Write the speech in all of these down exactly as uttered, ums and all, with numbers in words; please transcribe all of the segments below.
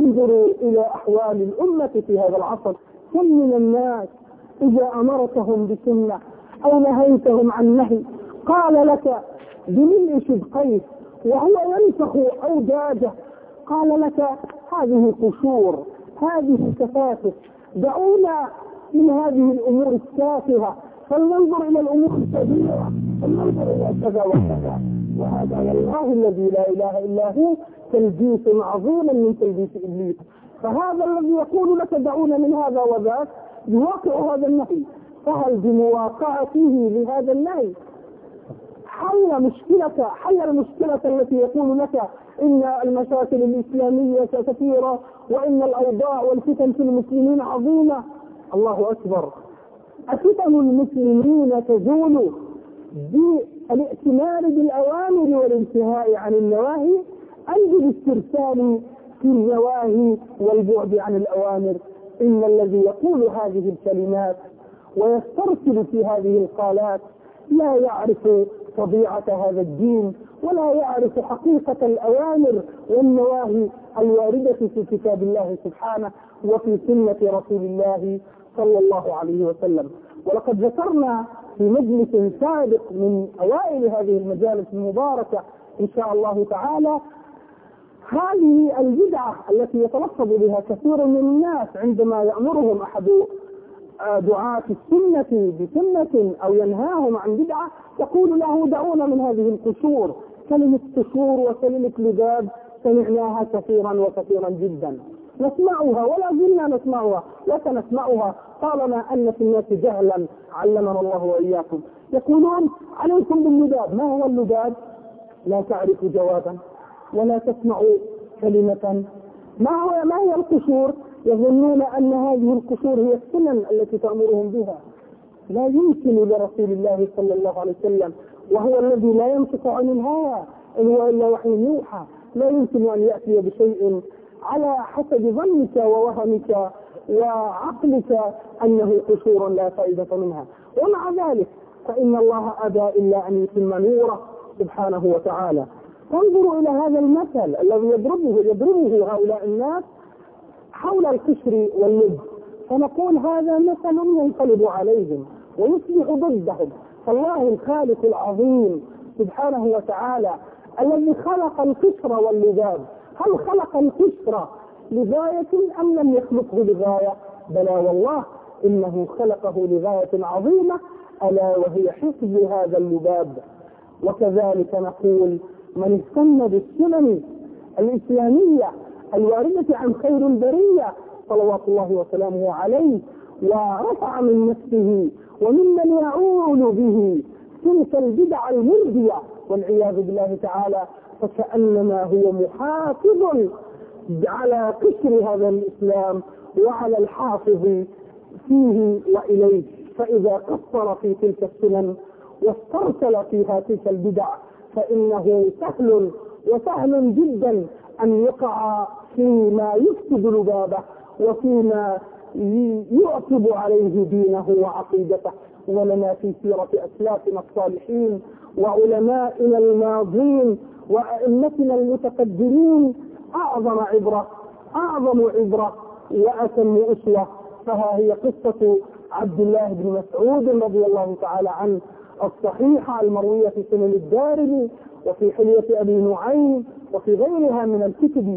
انظروا إلى أحوال الأمة في هذا العصر، كم من الناس إذا أمرتهم بسنة أو نهيتهم عن نهي قال لك بملء شدقيه وهو ينفخ أوداجه، قال لك هذه قشور، هذه تفاسف، دعونا من هذه الأمور التافهة فلننظر إلى الأمور الكبيرة، فلننظر إلى كذا وكذا. وهذا والله الذي لا إله إلا هو تلبيس عظيم من تلبيس إبليس. فهذا الذي يقول لك دعونا من هذا وذاك يواقع هذا النهي، فهل بمواقعته لهذا النهي حل مشكلة حل المشكلة التي يقول لك إن المشاكل الإسلامية كثيرة وإن الأوضاع والفتن في المسلمين عظيمة؟ الله أكبر. فتن المسلمين تزول بالائتمار بالأوامر والانتهاء عن النواهي أي بالاسترسال في النواهي والبعد عن الأوامر. إن الذي يقول هذه الكلمات ويسترسل في هذه القالات لا يعرف طبيعة هذا الدين ولا يعرف حقيقة الأوامر والنواهي الواردة في كتاب الله سبحانه وفي سنة رسول الله صلى الله عليه وسلم. ولقد ذكرنا في مجلس سابق من أوائل هذه المجالس المباركة إن شاء الله تعالى هذه البدعة التي يتلفظ بها كثير من الناس عندما يأمرهم أحد دعاة السنة بسنة أو ينهاهم عن بدعة يقول له دعونا من هذه القشور. كلمة قشور وكلمة لباب سمعناها كثيرا وكثيرا جدا، نسمعها ولا زلنا نسمعها وسنسمعها طالما أن في الناس جهلا علمنا الله وإياكم. يقولون عليكم باللباب. ما هو اللباب؟ لا تعرف جوابا ولا تسمع كلمة. ما هو ما هي القشور؟ يظنون أن هذه القشور هي السنن التي تأمرهم بها. لا يمكن لرسول الله صلى الله عليه وسلم وهو الذي لا ينطق عن الهوى إن هو إلا وحي يوحى، لا يمكن أن يأتي بشيء على حسب ظنك ووهمك وعقلك أنه قشور لا فائدة منها. ومع ذلك فإن الله أبى إلا أن يتم نوره سبحانه وتعالى. انظروا إلى هذا المثل الذي يضربه يضربه هؤلاء الناس حول القشر واللب، فنقول هذا مثل ينقلب عليهم ويصبح ضدهم. فالله الخالق العظيم سبحانه وتعالى الذي خلق القشر واللباب، هل خلق القشر لغاية أم لم يخلقه لغاية؟ بلى والله إنه خلقه لغاية عظيمة ألا وهي حفظ هذا اللباب. وكذلك نقول من استنى بالسنن الإسلامية الواردة عن خير البرية صلوات الله وسلامه عليه ورفع من نفسه وممن يعول به تلك البدع المردية والعياذ بالله تعالى، فكأنما هو محافظ على قشر هذا الإسلام وعلى الحافظ فيه وإليه. فإذا قصر في تلك السنن واسترسل فيها تلك البدع فإنه سهل وسهل جدا أن يقع فيما يفسد لبابه وفيما يعتب عليه دينه وعقيدته. ولنا في سيرة أسلافنا الصالحين وعلمائنا الماضين وأئمتنا المتقدمين أعظم عبرة أعظم عبرة وأتم أسوة. فها هي قصة عبد الله بن مسعود رضي الله تعالى عنه الصحيحة المروية في سنن الدارمي وفي حلية أبي نعيم وفي غيرها من الكتب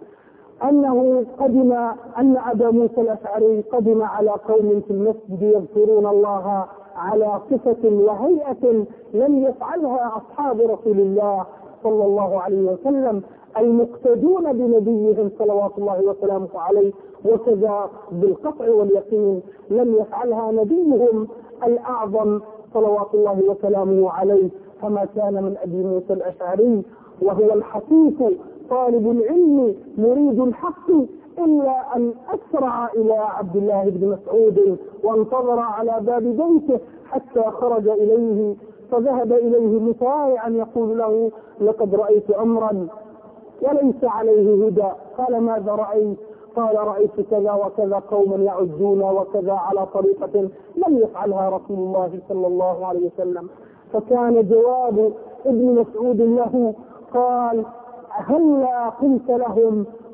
أنه قدم أن أبا موسى الأشعري قدم على قوم في المسجد يذكرون الله على صفة وهيئة لم يفعلها أصحاب رسول الله صلى الله عليه وسلم المقتدون بنبيهم صلوات الله وسلامه عليه، وكذا بالقطع واليقين لم يفعلها نبيهم الأعظم صلوات الله وسلامه عليه. فما كان من أبي موسى الأشعري وهو الحقيق طالب العلم مريد الحق إلا أن أسرع إلى عبد الله بن مسعود وانتظر على باب بيته حتى خرج إليه، فذهب إليه مطاوعا يقول له لقد رأيت أمرا وليس عليه هدى. قال ماذا رأيت؟ قال رأيت كذا وكذا قوما يعجون وكذا على طريقة لم يفعلها رسول الله صلى الله عليه وسلم. فكان جواب ابن مسعود له قال هلا قلت لهم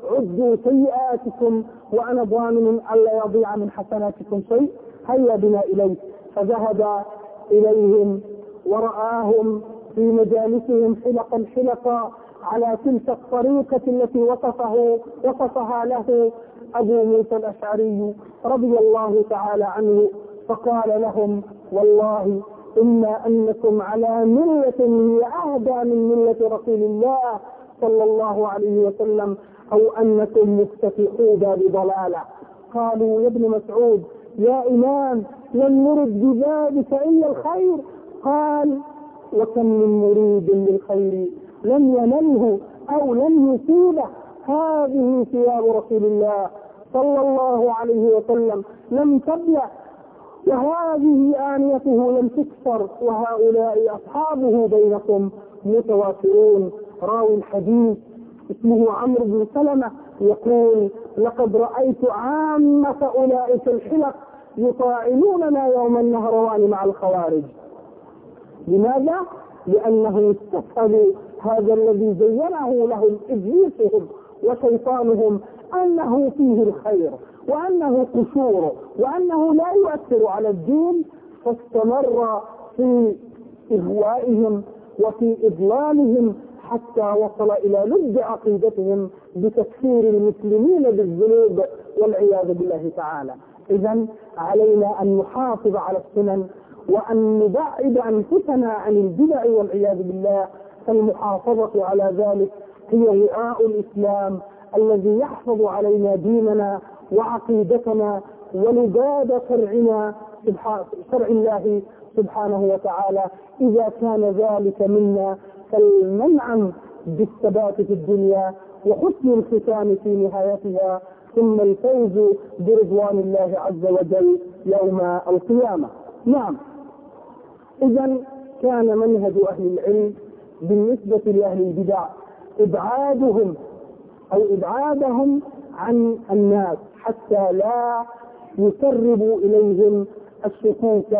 عدوا سيئاتكم وأنا ضامن ألا يضيع من حسناتكم شيء، هيا بنا إليه. فذهب إليهم ورآهم في مجالسهم حلقا حلقا على تلك الطريقة التي وصفه وصفها له أبو موسى الأشعري رضي الله تعالى عنه، فقال لهم: والله إما أنكم على ملة هي أهدى من ملة رسول الله صلى الله عليه وسلم، أو أنكم مفتتحون بضلالة. قالوا: يا ابن مسعود يا إمام لن نرد بذلك إلا الخير. قال: وكم من مريد للخير لم ينله أو لم يصيبه، هذه ثياب رسول الله صلى الله عليه وسلم لم تبلع، وهذه آنيته لم تكسر، وهؤلاء أصحابه بينكم متوافرون. راوي الحديث اسمه عمرو بن سلمة يقول: لقد رأيت عامة أولئك الحلق يطاعنوننا يوم النهروان مع الخوارج. لماذا؟ لأنه استفهموا هذا الذي زينه لهم إبليسهم وشيطانهم أنه فيه الخير وأنه قشور وأنه لا يؤثر على الدين، فاستمر في إغوائهم وفي إضلالهم حتى وصل إلى لب عقيدتهم بتكفير المسلمين بالذنوب والعياذ بالله تعالى. إذن علينا أن نحافظ على السنن وأن نبعد أنفسنا عن البدع والعياذ بالله، فالمحافظة على ذلك هي وعاء الإسلام الذي يحفظ علينا ديننا وعقيدتنا ولباد شرعنا شرع الله سبحانه وتعالى. إذا كان ذلك منا فلننعم بالثبات في الدنيا وحسن الختام في نهايتها، ثم الفوز برضوان الله عز وجل يوم القيامة. نعم، إذن كان منهج أهل العلم بالنسبة لأهل البدع إبعادهم أو إبعادهم عن الناس حتى لا يسربوا إليهم الشكوك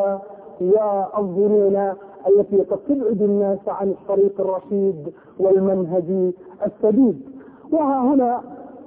والظنون التي قد تبعد الناس عن الطريق الرشيد والمنهج السديد. وها هنا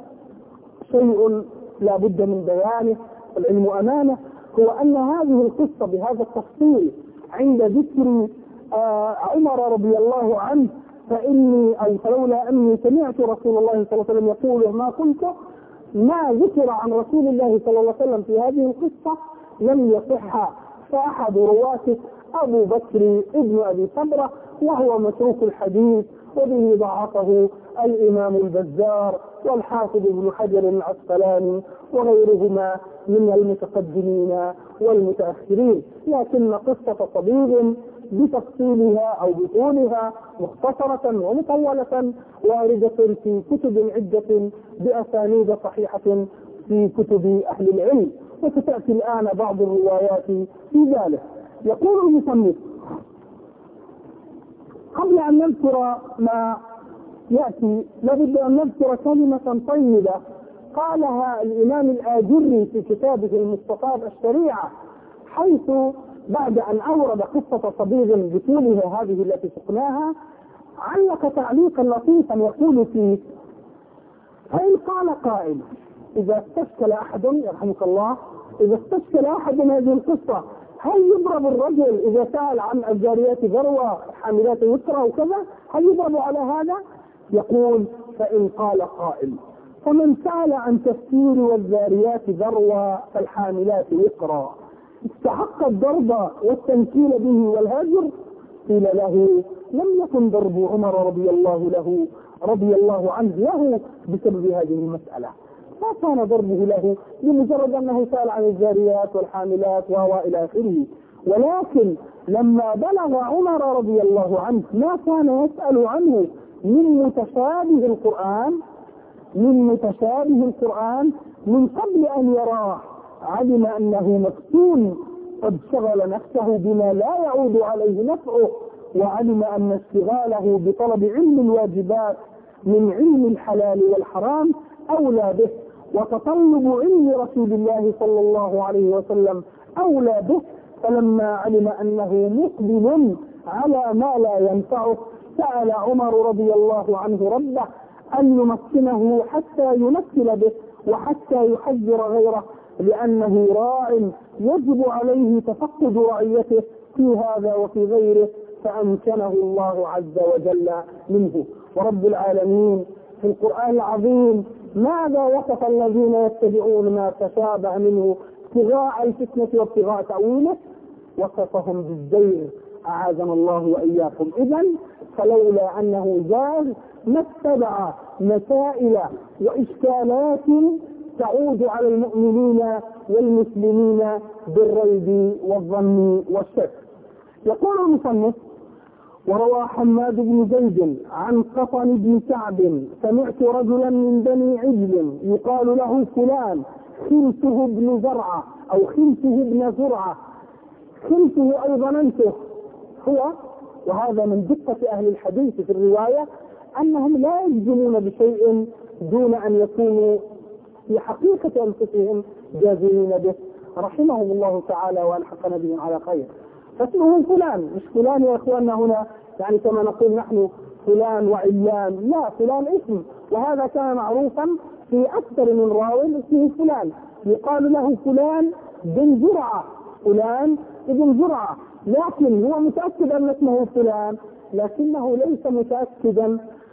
شيء لا بد من بيانه، العلم أمانة، هو أن هذه القصة بهذا التفصيل عند ذكر آه عمر رضي الله عنه، فإني أو فلولا أني سمعت رسول الله صلى الله عليه وسلم يقول ما قلت، ما ذكر عن رسول الله صلى الله عليه وسلم في هذه القصة لم يصح. فأحد رواته أبو بكر ابن أبي صبرة وهو متروك الحديث، وبه ضعفه الإمام البزار والحافظ ابن حجر العسقلاني وغيرهما من المتقدمين والمتأخرين. لكن قصة طبيب بتفصيلها أو بطولها مختصرة ومطولة واردة في كتب عدة بأسانيد صحيحة في كتب أهل العلم، وستأتي الآن بعض الروايات في ذلك. يقول المصنف: قبل أن نذكر ما يأتي لابد أن نذكر كلمة طيبة قالها الإمام الآجري في كتابه المصطفى الشريعة، حيث بعد أن أورد قصة صبيغ بطولها هذه التي سقناها علق تعليقا لطيفا يقول فيه: فإن قال قائل إذا استشكل أحد يرحمك الله إذا استشكل أحد هذه القصة هل يضرب الرجل إذا سأل عن الجاريات ذروة حاملات يسرى وكذا، هل يضرب على هذا؟ يقول: فإن قال قائل فمن سأل عن تفسير والذاريات ذروة فالحاملات يسرى استحق الضرب والتنكيل به والهجر؟ قيل له: لم يكن ضرب عمر رضي الله له رضي الله عنه له بسبب هذه المسألة، ما كان ضربه له بمجرد أنه سأل عن الجاريات والحاملات وإلى آخره، ولكن لما بلغ عمر رضي الله عنه ما كان يسأل عنه من متشابه القرآن من متشابه القرآن من قبل أن يراه، علم أنه مفتون قد شغل نفسه بما لا يعود عليه نفعه، وعلم أن اشتغاله بطلب علم الواجبات من علم الحلال والحرام أولى به، وتطلب علم رسول الله صلى الله عليه وسلم أولى به. فلما علم أنه مقبل على ما لا ينفعه سأل عمر رضي الله عنه ربه أن يمكنه حتى يمثل به وحتى يحذر غيره، لأنه راع يجب عليه تفقد رعيته في هذا وفي غيره، فأمكنه الله عز وجل منه. ورب العالمين في القرآن العظيم ماذا وصف الذين يتبعون ما تشابه منه ابتغاء الفتنة وابتغاء تأويله؟ وصفهم بالزيغ، أعاذنا الله وإياكم. إذن فلولا أنه زاغ ما اتبع مسائل وإشكالات تعود على المؤمنين والمسلمين بالريب والظن والشك. يقول المصنف: وروى حماد بن زيد عن قطن بن كعب: سمعت رجلا من بني عجل يقال له فلان خلته ابن زرعة أو خلته ابن زرعة. خلته أي ظننته هو، وهذا من دقة أهل الحديث في الرواية أنهم لا يجزمون بشيء دون أن يكونوا في حقيقة أنفسهم جازمين به، رحمهم الله تعالى وألحقنا بهم على خير. فاسمه فلان، مش فلان يا إخواننا هنا يعني كما نقول نحن فلان وعلان، لا، فلان اسم، وهذا كان معروفا في أكثر من راو اسمه فلان، يقال له فلان بن زرعة، فلان ابن زرعة، لكن هو متأكد أن اسمه فلان، لكنه ليس متأكدا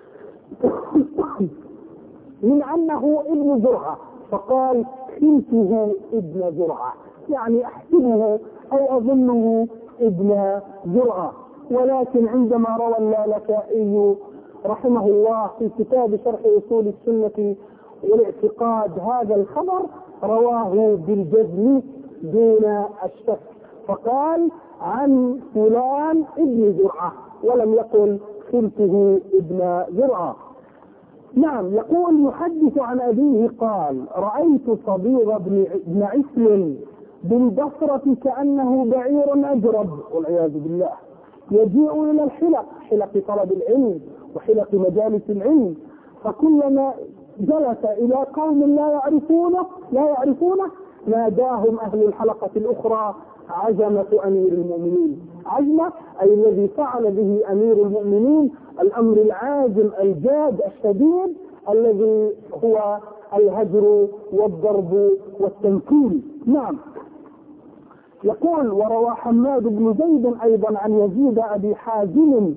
من أنه ابن زرعة، فقال خلته ابن زرعة، يعني أحسبه أو أظنه ابن زرعة. ولكن عندما روى اللالكائي رحمه الله في كتاب شرح أصول السنة والاعتقاد هذا الخبر، رواه بالجزم دون الشك، فقال عن فلان ابن زرعة ولم يقل خلته ابن زرعة. نعم، يقول يحدث عن أبيه قال: رأيت صبيغ بن عسل بالبصرة كأنه بعير أجرب والعياذ بالله، يجيء إلى الحلق، حلق طلب العلم وحلق مجالس العلم، فكلما جلس إلى قوم لا يعرفونه لا يعرفونه ناداهم أهل الحلقة الأخرى: عزمة أمير المؤمنين. عزمة أي الذي فعل به أمير المؤمنين الأمر العازم الجاد الشديد الذي هو الهجر والضرب والتنكيل. نعم. يقول: وروى حماد بن زيد أيضا عن يزيد أبي حازم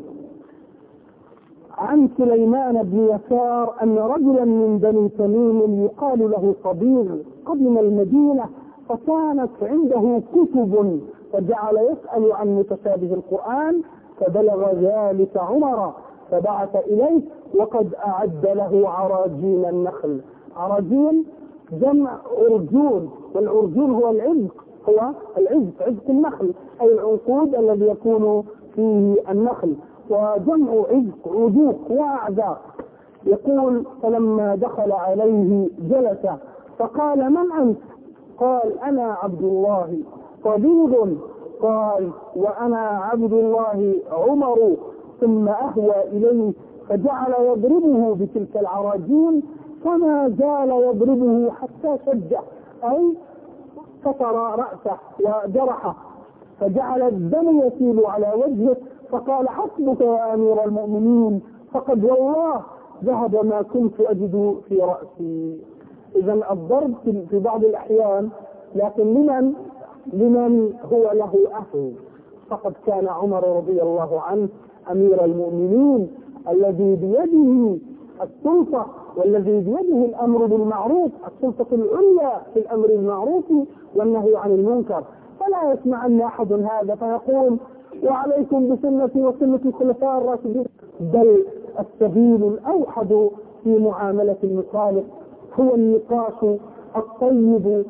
عن سليمان بن يسار أن رجلا من بني تميم يقال له صبيغ قدم المدينة، فكانت عنده كتب فجعل يسأل عن متشابه القرآن، فبلغ ذلك عمر فبعث إليه وقد أعد له عراجين النخل. عراجين جمع أرجون، والأرجون هو العزق، هو العزق، عزق النخل أي العنقود الذي يكون فيه النخل، وجمع عزق عذوق وأعذاق. يقول: فلما دخل عليه جلس فقال: من أنت؟ قال: أنا عبد الله. طبيب؟ قال: وأنا عبد الله عمر. ثم أهوى إليه فجعل يضربه بتلك العراجين، فما زال يضربه حتى شجه، أي كسر رأسه وجرحه، فجعل الدم يسيل على وجهه، فقال: حسبك يا أمير المؤمنين، فقد والله ذهب ما كنت أجد في رأسي. إذن الضرب في بعض الأحيان، لكن لمن لمن هو له أهل. فقد كان عمر رضي الله عنه أمير المؤمنين الذي بيده السلطة والذي بيده الأمر بالمعروف، السلطة العليا في الأمر بالمعروف والنهي عن المنكر. فلا يسمع أن أحد هذا فيقول: وعليكم بسنتي وسنة الخلفاء الراشدين، بل السبيل الأوحد في معاملة المخالف هو النقاش الطيب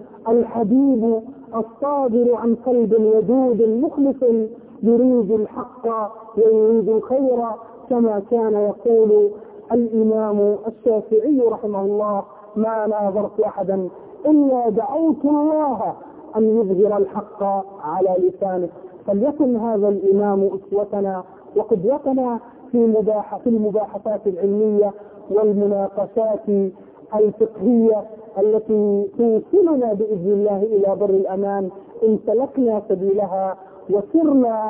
الحبيب الصادر عن قلب ودود مخلص يريد الحق ويريد الخير، كما كان يقول الإمام الشافعي رحمه الله: ما ناظرت أحدا إلا دعوت الله أن يظهر الحق على لسانه. فليكن هذا الإمام أسوتنا وقدوتنا في في المباحثات العلمية والمناقشات الفقهية التي توصلنا بإذن الله إلى بر الأمان إن سلكنا سبيلها وسرنا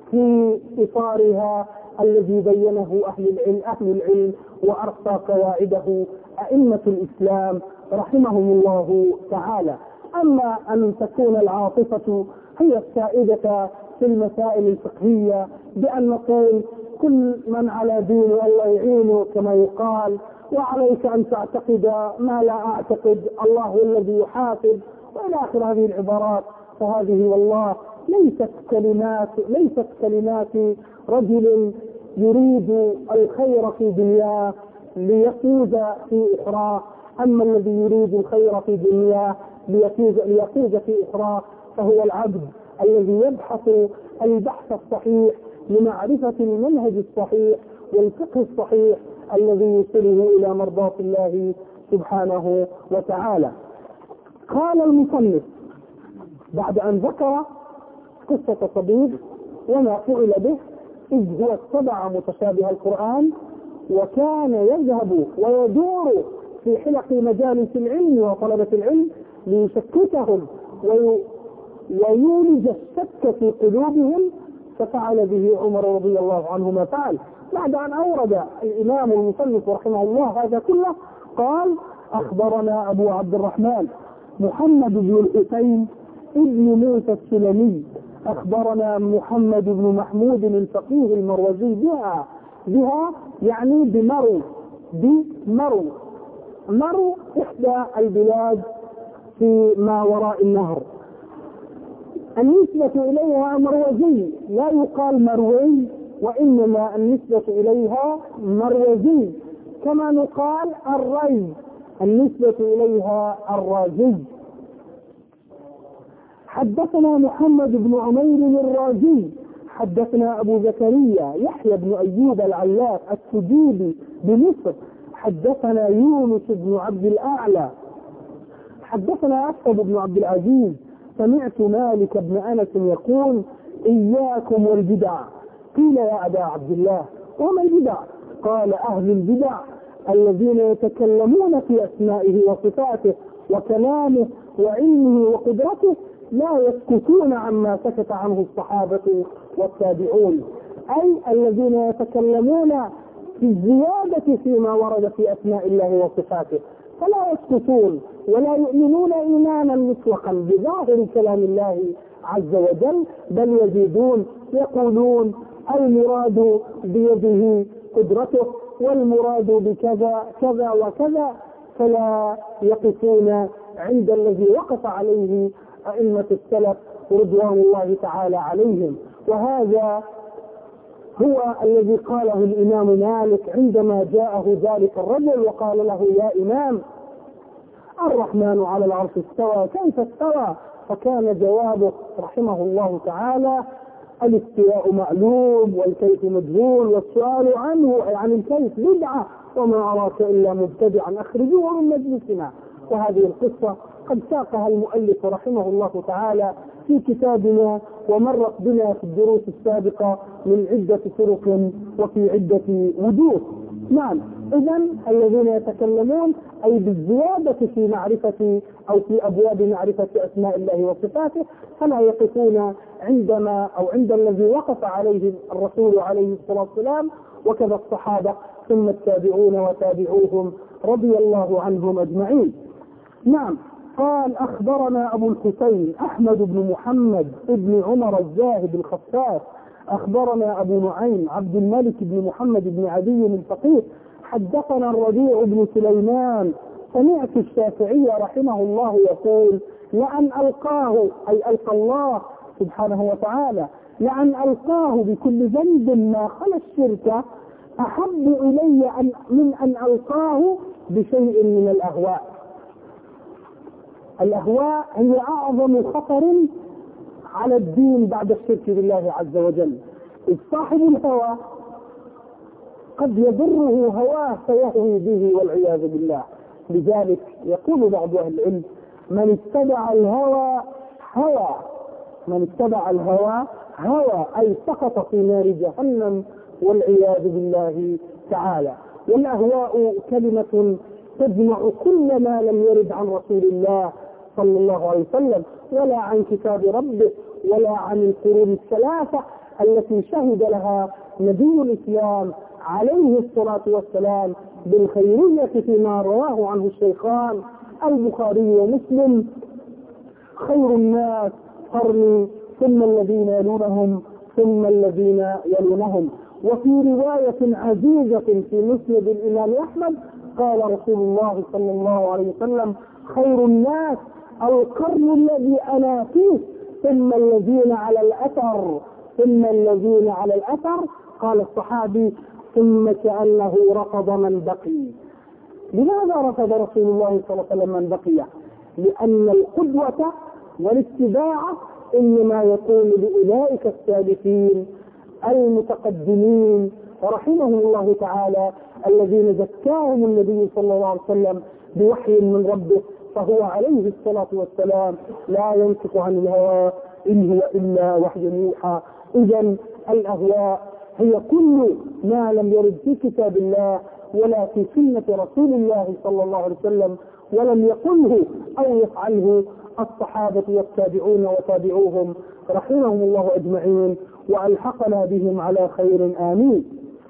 في إطارها الذي بينه أهل العلم, أهل العلم وأرسى قواعده أئمة الإسلام رحمهم الله تعالى. أما أن تكون العاطفة هي السائدة في المسائل الفقهية بأن نقول كل من على دين الله يعينه كما يقال، وعليك أن تعتقد ما لا أعتقد، الله هو الذي يحاسب، وإلى آخر هذه العبارات، فهذه والله ليست كلمات ليست كلمات رجل يريد الخير في دنياه ليفوز في أخرى. أما الذي يريد الخير في دنياه ليفوز ليفوز في أخرى فهو العبد الذي يبحث البحث الصحيح لمعرفة المنهج الصحيح والفقه الصحيح الذي يوصله إلى مرضاة الله سبحانه وتعالى. قال المصنف بعد أن ذكر قصة طبيب وما فعل به إذ هو اتبع متشابه القرآن وكان يذهب ويدور في حلق مجالس العلم وطلبة العلم ليشككهم ويولج الشك في قلوبهم، ففعل به عمر رضي الله عنه ما فعل. بعد أن أورد الإمام المصنف رحمه الله هذا كله قال: أخبرنا أبو عبد الرحمن محمد بن الحسين ابن موسى السلمي أخبرنا محمد بن محمود الفقيه المروزي بها بها يعني بمرو بمرو مرو إحدى البلاد في ما وراء النهر. النسبة إليها مروزي، لا يقال مروي، وإنما النسبة إليها مروزي، كما نقال الري النسبة إليها الرازي. حدثنا محمد بن عمير الرازي حدثنا أبو زكريا يحيى بن أيوب العلاف السديبي بمصر حدثنا يونس بن عبد الأعلى حدثنا أسعد بن عبد العزيز سمعت مالك بن أنس يقول: إياكم والبدع. قيل: يا أبا عبد الله وما البدع؟ قال: أهل البدع الذين يتكلمون في أسمائه وصفاته وكلامه وعلمه وقدرته لا يسكتون عما سكت عنه الصحابة والتابعون، أي الذين يتكلمون في الزيادة فيما ورد في أسماء الله وصفاته، فلا يسكتون ولا يؤمنون إيمانا مطلقا بظاهر كلام الله عز وجل، بل يزيدون يقولون: المراد بيده قدرته، والمراد بكذا كذا وكذا، فلا يقفون عند الذي وقف عليه أئمة السلف رضوان الله تعالى عليهم. وهذا هو الذي قاله الإمام مالك عندما جاءه ذلك الرجل وقال له: يا إمام، الرحمن على العرش استوى، كيف استوى؟ فكان جوابه رحمه الله تعالى: الاستواء معلوم والكيف مجهول والسؤال عنه أي عن الكيف بدعة، وما أراك إلا مبتدعا أخرجوه من مجلسنا. وهذه القصة قد ساقها المؤلف رحمه الله تعالى في كتابنا ومرت بنا في الدروس السابقة من عدة طرق وفي عدة وجوه. نعم، إذن الذين يتكلمون أي بالزيادة في معرفة أو في أبواب معرفة أسماء الله وصفاته، فلا يقفون عندما أو عند الذي وقف عليه الرسول عليه الصلاة والسلام، وكذا الصحابة ثم التابعون وتابعوهم رضي الله عنهم أجمعين. نعم، قال: أخبرنا أبو الحسين أحمد بن محمد بن عمر الزاهد الخفاف أخبرنا أبو نعيم عبد الملك بن محمد بن عدي الفقيه حدثنا الربيع بن سليمان سمعت الشافعي رحمه الله يقول: لأن ألقاه أي ألقى الله سبحانه وتعالى لأن ألقاه بكل ذنب ما خلا الشرك أحب إلي أن من أن ألقاه بشيء من الأهواء. الأهواء هي أعظم خطر على الدين بعد الشرك بالله عز وجل، إذ صاحب الهوى قد يضره هواه فيهوي به والعياذ بالله. لذلك يقول بعض أهل العلم: من اتبع الهوى هوى من اتبع الهوى هوى أي سقط في نار جهنم والعياذ بالله تعالى. والأهواء كلمة تجمع كل ما لم يرد عن رسول الله صلى الله عليه وسلم ولا عن كتاب ربه ولا عن القرون الثلاثة التي شهد لها نبي الإسلام عليه الصلاة والسلام بالخيرية فيما رواه عنه الشيخان البخاري ومسلم: خير الناس قرني ثم الذين يلونهم ثم الذين يلونهم. وفي رواية عزيزة في مسند الإمام أحمد قال رسول الله صلى الله عليه وسلم: خير الناس القرن الذي أنا فيه ثم الذين على الأثر ثم الذين على الأثر. قال الصحابي: ثم كأنه رفض من بقي. لماذا رفض رسول الله صلى الله عليه وسلم من بقي؟ لأن القدوة والاتباع إنما يكون لأولئك السالفين المتقدمين رحمهم الله تعالى الذين زكاهم النبي صلى الله عليه وسلم بوحي من ربه، فهو عليه الصلاة والسلام لا ينطق عن الهوى إن هو إلا وحي يوحى. إذن الأهواء هي كل ما لم يرد في كتاب الله ولا في سنة رسول الله صلى الله عليه وسلم ولم يقله أو يفعله الصحابة والتابعون وتابعوهم رحمهم الله أجمعين وألحقنا بهم على خير آمين.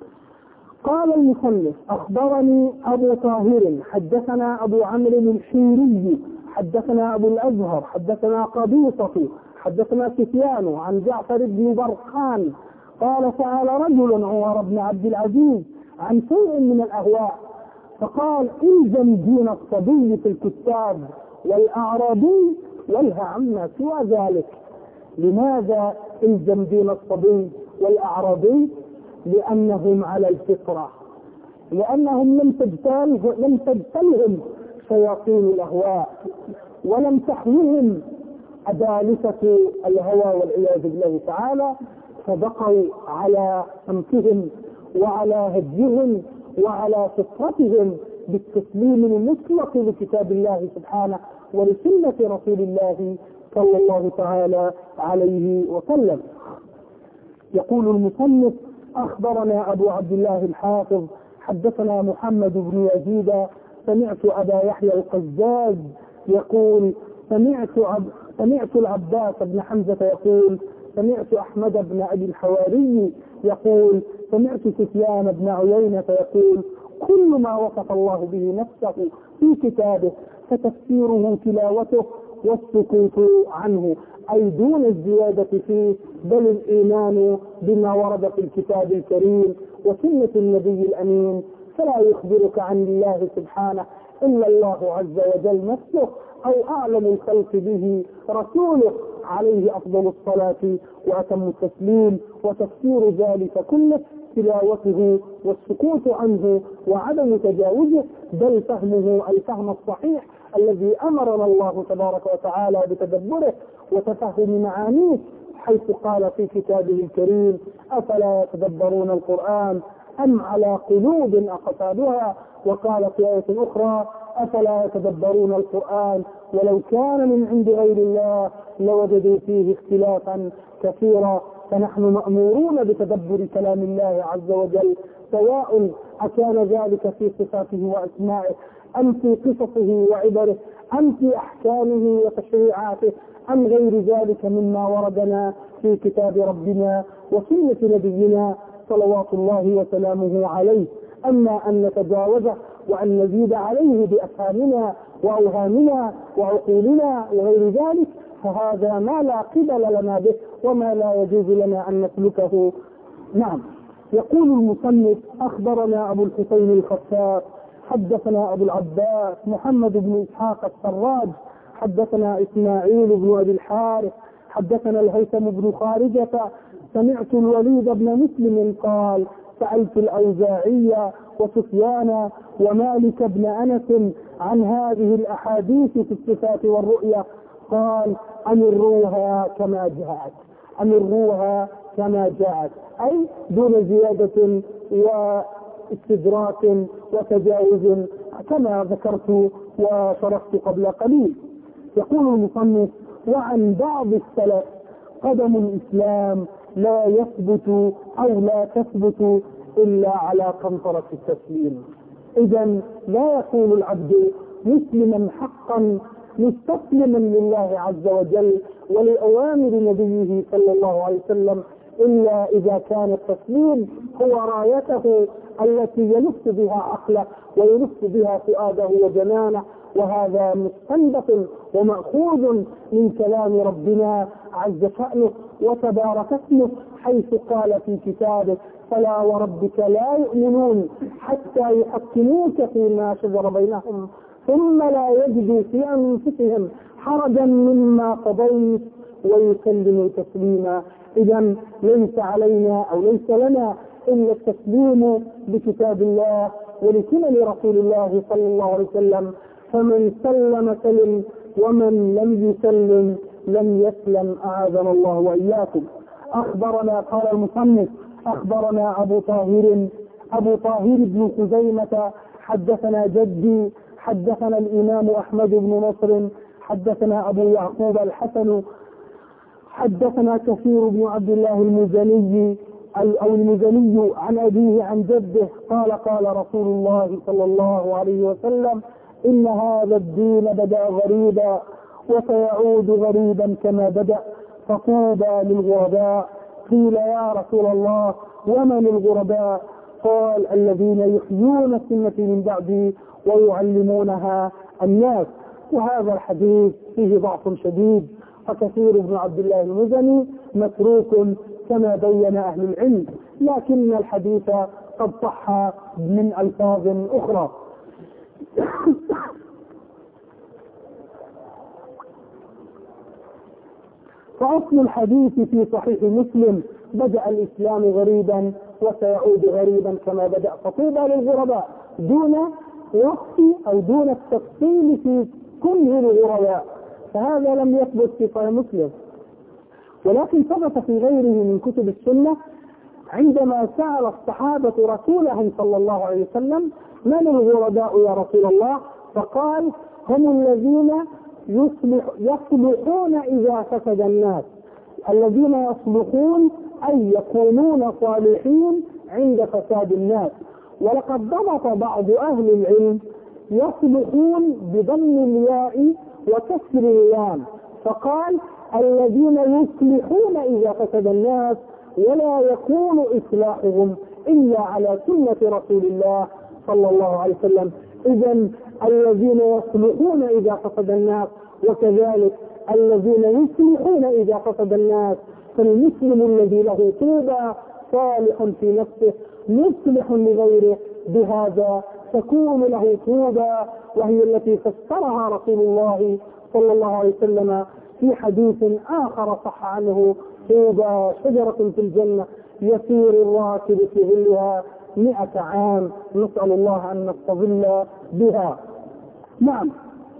قال المصنف: أخبرني أبو طاهر حدثنا أبو عمرو الحيري حدثنا أبو الأزهر حدثنا قبيصة حدثنا سفيان عن جعفر بن برقان قال: سأل رجل عمر بن عبد العزيز عن شيء من الأهواء فقال: إلزم دين الصبي في الكتاب والأعرابي والها عما سوى ذلك. لماذا إلزم دين الصبي والأعرابي؟ لأنهم على الفطرة، لأنهم لم تجتاله لم تجتلهم شياطين الأهواء ولم تحملهم أدالسة الهوى والعياذ بالله تعالى، فبقوا على أمتهم وعلى هديهم وعلى فطرتهم بالتسليم المطلق لكتاب الله سبحانه ولسنة رسول الله صلى الله تعالى عليه وسلم. يقول المصنف: أخبرنا أبو عبد الله الحافظ حدثنا محمد بن يزيد سمعت أبا يحيى القزاز يقول: سمعت عب... سمعت العباس بن حمزة يقول: سمعت أحمد بن أبي الحواري يقول: سمعت سفيان بن عيينة يقول: كل ما وصف الله به نفسه في كتابه فتفسيره تلاوته والسكوت عنه، أي دون الزيادة فيه، بل الإيمان بما ورد في الكتاب الكريم وسنة النبي الأمين. فلا يخبرك عن الله سبحانه إلا الله عز وجل نفسه أو أعلم الخلق به رسوله عليه أفضل الصلاة وأتم التسليم. وتفسير ذلك كله تلاوته والسكوت عنه وعدم تجاوزه، بل فهمه الفهم الصحيح الذي أمرنا الله تبارك وتعالى بتدبره وتفهم معانيه، حيث قال في كتابه الكريم: أفلا يتدبرون القرآن أم على قلوب أقفالها. وقال في آية أخرى: أفلا يتدبرون القرآن ولو كان من عند غير الله لوجدوا فيه اختلافا كثيرا. فنحن مأمورون بتدبر كلام الله عز وجل، سواء أكان ذلك في صفاته وأسمائه أم في قصصه وعبره أم في أحكامه وتشريعاته أم غير ذلك مما وردنا في كتاب ربنا وسنة نبينا صلوات الله وسلامه عليه. أما أن نتجاوزه وأن نزيد عليه بأفهامنا وأوهامنا وعقولنا وغير ذلك فهذا ما لا قبل لنا به وما لا يجوز لنا أن نسلكه. نعم. يقول المصنف: أخبرنا أبو الحسين الخفاف حدثنا أبو العباس محمد بن إسحاق السراج حدثنا إسماعيل بن أبي الحارث حدثنا الهيثم بن خارجة سمعت الوليد بن مسلم قال: سألت الأوزاعي وسفيان ومالك بن أنس عن هذه الأحاديث في الصفات والرؤيا، قال: أمروها كما جاءت أمروها كما جاءت، أي دون زيادة واستدراك وتجاوز كما ذكرت وشرحت قبل قليل. يقول المصنف: وعن بعض السلف: قدم الإسلام لا يثبت أو لا تثبت إلا على قنطرة التسليم. إذن لا يكون العبد مسلما حقا مستسلما لله عز وجل ولأوامر نبيه صلى الله عليه وسلم إلا إذا كان التسليم هو رايته التي يلف بها عقله ويلف بها فؤاده وجنانه. وهذا مستنبط ومأخوذ من كلام ربنا عز شأنه وتبارك اسمه، حيث قال في كتابه: فلا وربك لا يؤمنون حتى يحكموك فيما شجر بينهم ثم لا يجدوا في أنفسهم حرجا مما قضيت ويسلموا تسليما. إذا ليس علينا أو ليس لنا إلا التسليم بكتاب الله ولسنن رسول الله صلى الله عليه وسلم، فمن سلم سلم ومن لم يسلم لم يسلم، أعاذنا الله وإياكم. أخبرنا قال المصنف: أخبرنا أبو طاهر أبو طاهر بن خزيمة حدثنا جدي حدثنا الإمام أحمد بن نصر حدثنا أبو يعقوب الحسن حدثنا كثير بن عبد الله المزني أو المزني عن أبيه عن جده قال: قال رسول الله صلى الله عليه وسلم: إن هذا الدين بدأ غريبا وسيعود غريبا كما بدأ، فطوبى للغرباء. قيل: يا رسول الله ومن الغرباء؟ قال: الذين يحيون السنة من بعدي ويعلمونها الناس. وهذا الحديث فيه ضعف شديد، فكثير بن عبد الله المزني متروك كما بين أهل العلم، لكن الحديث قد صح من ألفاظ أخرى. فأصل الحديث في صحيح مسلم: بدأ الإسلام غريبا وسيعود غريبا كما بدأ، فطوبى للغرباء، دون وصف أو دون التفصيل في كل الغرباء، فهذا لم يثبت في صحيح مسلم. ولكن ثبت في غيره من كتب السنة عندما سأل الصحابة رسولهم صلى الله عليه وسلم: من الغرباء يا رسول الله؟ فقال: هم الذين يصلح يصلحون إذا فسد الناس، الذين يصلحون أي يكونون صالحين عند فساد الناس. ولقد ضبط بعض أهل العلم يصلحون بضم الياء وكسر اللام، فقال: الذين يصلحون إذا فسد الناس، ولا يكون إصلاحهم إلا على سنة رسول الله صلى الله عليه وسلم. إذن الذين يصلحون إذا فسد الناس، وكذلك الذين يصلحون إذا فسد الناس. فالمسلم الذي له توبة صالح في نفسه مصلح لغيره، بهذا تكون له توبة، وهي التي فسرها رسول الله صلى الله عليه وسلم في حديث آخر صح عنه: توبة شجرة في الجنة يسير الراكب في ظلها مئة عام، نسأل الله أن نستظل بها. نعم.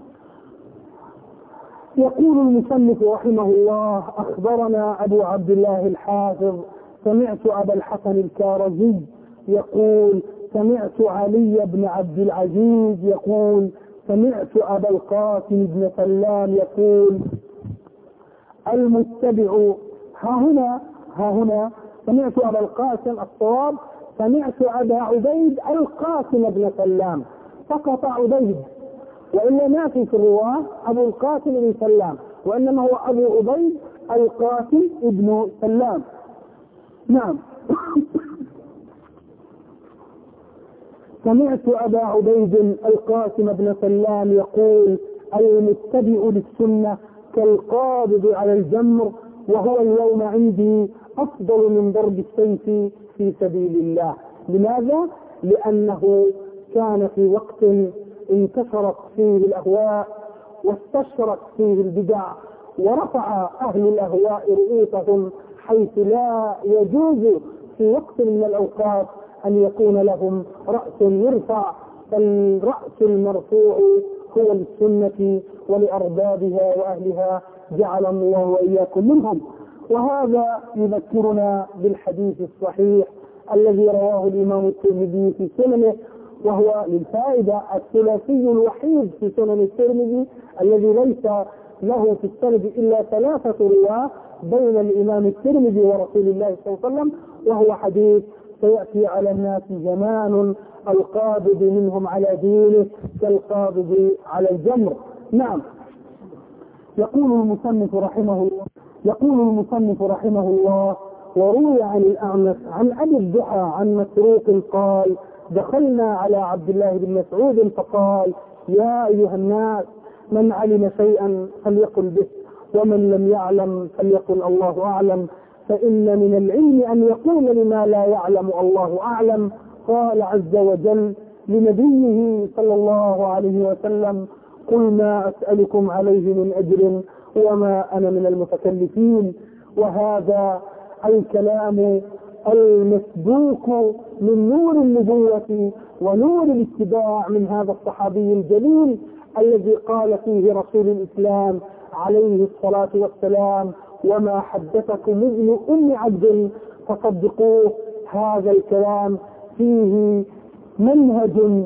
يقول المصنف رحمه الله: أخبرنا أبو عبد الله الحافظ سمعت أبا الحسن الكارزي يقول: سمعت علي بن عبد العزيز يقول: سمعت أبا القاسم بن سلام يقول: المتبع ها هنا ها هنا سمعت أبا القاسم، الصواب سمعت أبا عبيد القاسم بن سلام، سقط عبيد، وإلا ما في في الرواة أبو القاسم بن سلام، وإنما هو أبو عبيد القاسم بن سلام. نعم. سمعت أبا عبيد القاسم بن سلام يقول: المتبع للسنة كالقابض على الجمر، وهو اليوم عندي أفضل من ضرب السيف في سبيل الله. لماذا؟ لأنه كان في وقت انتشرت فيه الأهواء واستشرت فيه البدع، ورفع أهل الأهواء رؤوسهم، حيث لا يجوز في وقت من الأوقات أن يكون لهم رأس يرفع، فالرأس المرفوع هو للسنة ولأربابها وأهلها، جعل الله وإياكم منهم. وهذا يذكرنا بالحديث الصحيح الذي رواه الإمام الترمذي في سننه، وهو للفائدة الثلاثي الوحيد في سنن الترمذي الذي ليس له في السند إلا ثلاثة رواة بين الإمام الترمذي ورسول الله صلى الله عليه وسلم، وهو حديث: سيأتي على الناس زمان القابض منهم على دينه كالقابض على الجمر. نعم. يقول المصنف رحمه الله يقول المصنف رحمه الله: وروي عن الأعمش عن أبي الضحى عن مسروق قال دخلنا على عبد الله بن مسعود فقال يا أيها الناس من علم شيئا فليقل به ومن لم يعلم فليقل الله أعلم، فإن من العلم أن يقول لما لا يعلم الله أعلم. قال عز وجل لنبيه صلى الله عليه وسلم قل ما أسألكم عليه من أجر وما أنا من المتكلفين. وهذا الكلام المسبوك من نور النبوة ونور الاتباع من هذا الصحابي الجليل الذي قال فيه رسول الإسلام عليه الصلاة والسلام وما حدثكم ابن أم عبد فصدقوه. هذا الكلام فيه منهج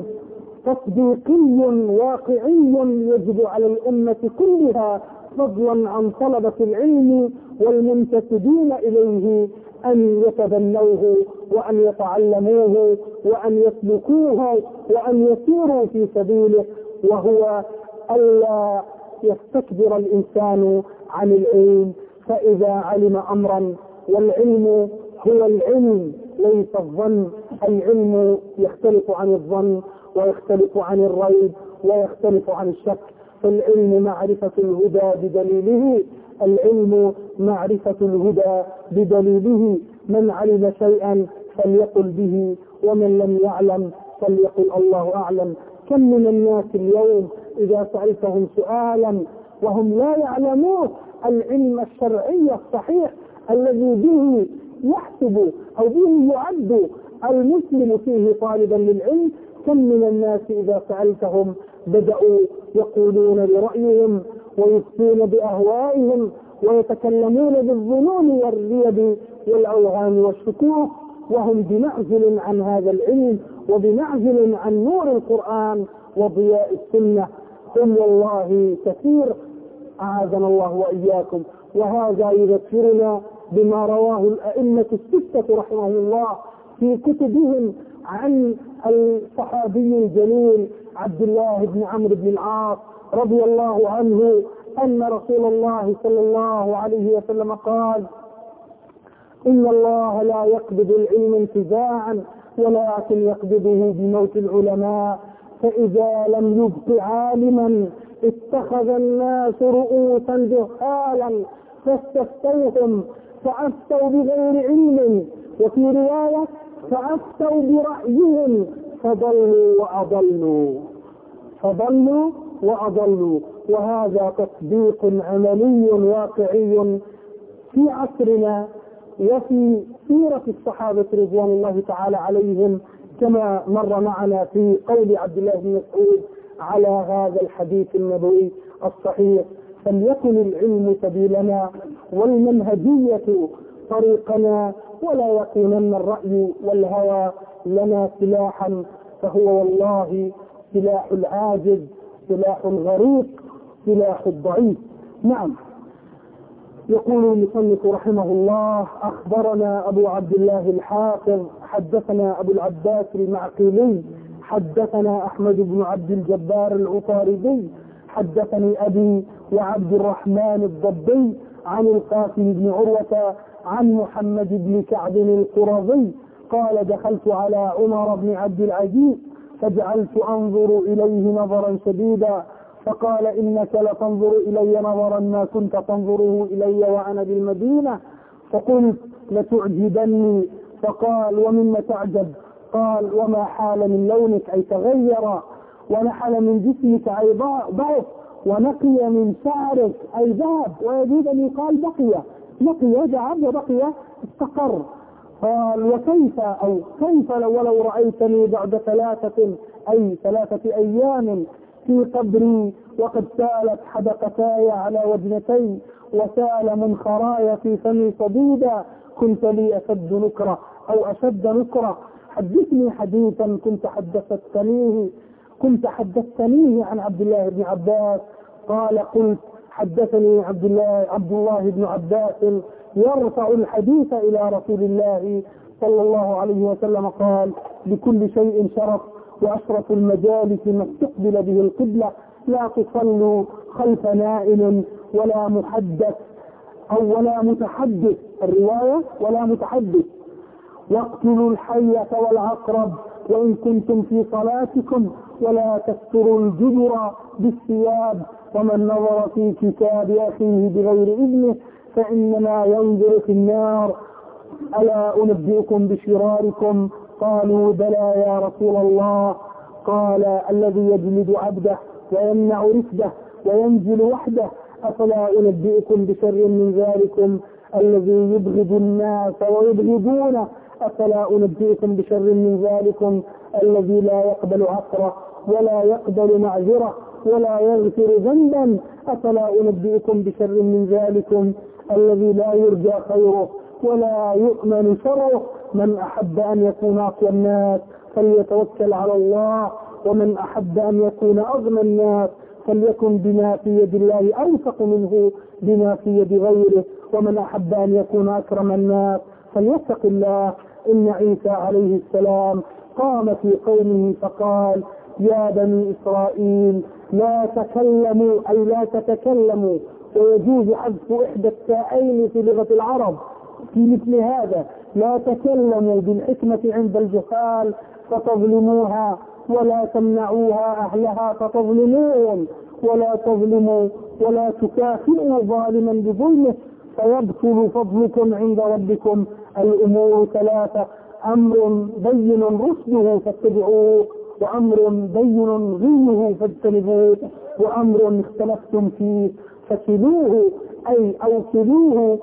تطبيقي واقعي يجب على الأمة كلها فضلا عن طلبة العلم والمنتسبين إليه أن يتبنوه وأن يتعلموه وأن يسلكوه وأن يسيروا في سبيله، وهو ألا يستكبر الإنسان عن العلم. فإذا علم أمرا، والعلم هو العلم ليس الظن، العلم يختلف عن الظن ويختلف عن الريب ويختلف عن الشك، فالعلم معرفة الهدى بدليله، العلم معرفة الهدى بدليله. من علم شيئا فليقل به ومن لم يعلم فليقل الله أعلم. كم من الناس اليوم إذا سألتهم سؤالا وهم لا يعلمون العلم الشرعي الصحيح الذي به يحسب أو به يعد المسلم فيه طالبا للعلم، كم من الناس إذا سألتهم بدأوا يقولون برأيهم ويفتون بأهوائهم ويتكلمون بالظنون والريب والأوهام والشكوك، وهم بمعزل عن هذا العلم وبمعزل عن نور القرآن وضياء السنة. هم والله كثير، أعاذنا الله وإياكم. وهذا يذكرنا بما رواه الأئمة الستة رحمه الله في كتبهم عن الصحابي الجليل عبد الله بن عمرو بن العاص رضي الله عنه أن رسول الله صلى الله عليه وسلم قال إن الله لا يقبض العلم انتزاعا ولكن يقبضه بموت العلماء، فإذا لم يبق عالما اتخذ الناس رؤوسا جهالا فاستفتوهم فأفتوا بغير علم، وفي رواية فأفتوا برأيهم فضلوا وأضلوا فضلوا وأضلوا. وهذا تطبيق عملي واقعي في عصرنا وفي سيرة الصحابة رضوان الله تعالى عليهم، كما مر معنا في قول عبد الله بن مسعود على هذا الحديث النبوي الصحيح: فليكن العلم سبيلنا والمنهجية طريقنا ولا يكونن الرأي والهوى لنا سلاحا، فهو والله سلاح العاجز، سلاح الغريق، سلاح الضعيف. نعم. يقول المصنف رحمه الله: أخبرنا أبو عبد الله الحافظ حدثنا أبو العباس المعقيلي حدثنا أحمد بن عبد الجبار العطاردي حدثني أبي وعبد الرحمن الضبي عن القاسم بن عروة عن محمد بن كعب القرظي قال: دخلت على عمر بن عبد العزيز فجعلت أنظر إليه نظرا شديدا، فقال: إنك لتنظر إلي نظرا ما كنت تنظره إلي وأنا بالمدينة. فقلت: لتعجبني. فقال: ومما تعجب؟ قال: وما حال من لونك أي تغير، ونحل من جسمك أي ضعف، ونقي من شعرك أي ذهب، ويزيدني قال: بقي بقي ذهب وبقي استقر. قال: وكيف أو كيف لو ولو رأيتني بعد ثلاثة أي ثلاثة أيام في قبري وقد سالت حدقتاي على وجنتي وسال منخراي في فمي صديدا، كنت لي أشد نكرة أو أشد نكرة. حدثني حديثا كنت حدثتنيه كنت حدثتنيه عن عبد الله بن عباس. قال: قلت: حدثني عبد الله عبد الله بن عباس يرفع الحديث إلى رسول الله صلى الله عليه وسلم قال: لكل شيء شرف، وأشرف المجالس ما استقبل به القبلة، لا تصلوا خلف نائم ولا محدث أو ولا متحدث، الرواية ولا متحدث. واقتلوا الحية والعقرب وإن كنتم في صلاتكم ولا تستروا الجدر بالثياب، ومن نظر في كتاب أخيه بغير إذنه فإنما ينظر في النار. ألا أنبئكم بشراركم؟ قالوا بلى يا رسول الله. قال الذي يجلد عبده ويمنع رفده وينزل وحده. أفلا أنبئكم بشر من ذلكم؟ الذي يبغض الناس ويبغضونه. أفلا أنبئكم بشر من ذلكم؟ الذي لا يقبل عثرة ولا يقبل معذرة ولا يغفر ذنبا. أفلا أنبئكم بشر من ذلكم؟ الذي لا يرجى خيره ولا يؤمن شره. من أحب أن يكون أقوى الناس فليتوكل على الله، ومن أحب أن يكون أغنى الناس فليكن بما في يد الله أوثق منه بما في يد غيره، ومن أحب أن يكون أكرم الناس فليتق الله. إن عيسى عليه السلام قام في قومه فقال يا بني إسرائيل لا تكلموا، أي لا تتكلموا، ويجوز حذف إحدى التاءين في لغة العرب في مثل هذا. لا تكلموا بالحكمة عند الجهال فتظلموها، ولا تمنعوها أهلها فتظلموهم، ولا تظلموا ولا تكافئوا ظالما بظلمه فيبطل فضلكم عند ربكم. الأمور ثلاثة: أمر بين رشده فاتبعوه، وأمر بين غيه فاجتنبوه، وأمر اختلفتم فيه فكلوه، أي أوكلوه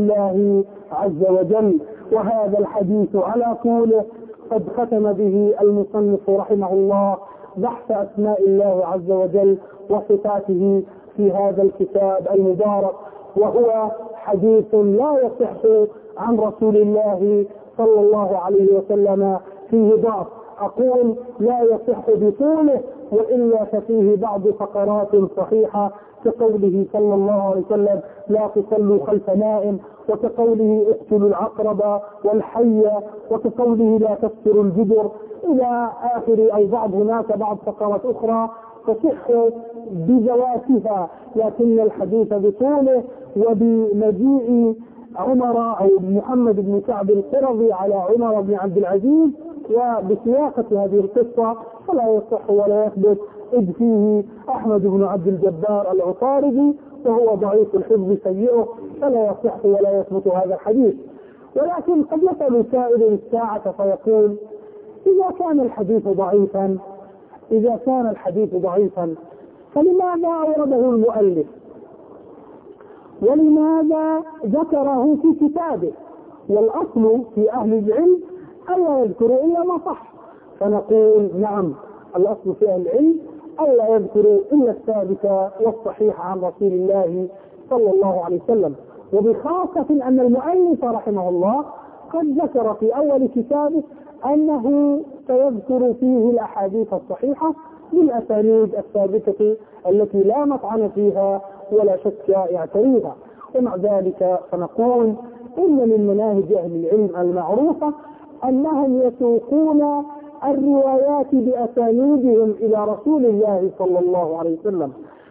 لله عز وجل. وهذا الحديث على طوله قد ختم به المصنف رحمه الله بحث أسماء الله عز وجل وصفاته في هذا الكتاب المبارك، وهو حديث لا يصح عن رسول الله صلى الله عليه وسلم، فيه ضعف. أقول لا يصح بطوله، وإلا ففيه بعض فقرات صحيحة كقوله صلى الله عليه وسلم لا تصلوا خلف نائم، وكقوله اقتلوا العقرب والحية، وكقوله لا تكسروا الجدر إلى آخر. أي بعض هناك بعض فقرات أخرى تصح بذواتها، لكن الحديث بطوله وبمجيء عمر أو محمد بن كعب القرظي على عمر بن عبد العزيز وبسياقة هذه القصة فلا يصح ولا يثبت، إذ فيه أحمد بن عبد الجبار العطاردي وهو ضعيف الحفظ سيئه، فلا يصح ولا يثبت هذا الحديث. ولكن قد يسأل سائل الساعة فيقول إذا كان الحديث ضعيفا إذا كان الحديث ضعيفا فلماذا أورده المؤلف؟ ولماذا ذكره في كتابه؟ والأصل في أهل العلم ألا يذكروا إلا ما صح. فنقول نعم، الأصل في أهل العلم ألا يذكروا إلا الثابت والصحيح عن رسول الله صلى الله عليه وسلم، وبخاصة أن المؤلف رحمه الله قد ذكر في أول كتابه أنه سيذكر فيه الأحاديث الصحيحة بالأسانيد الثابتة التي لا مطعن فيها ولا شك يعتريها. ومع ذلك فنقول إن من مناهج أهل العلم المعروفة أنهم يسوقون الروايات بأسانيدهم إلى رسول الله صلى الله عليه وسلم،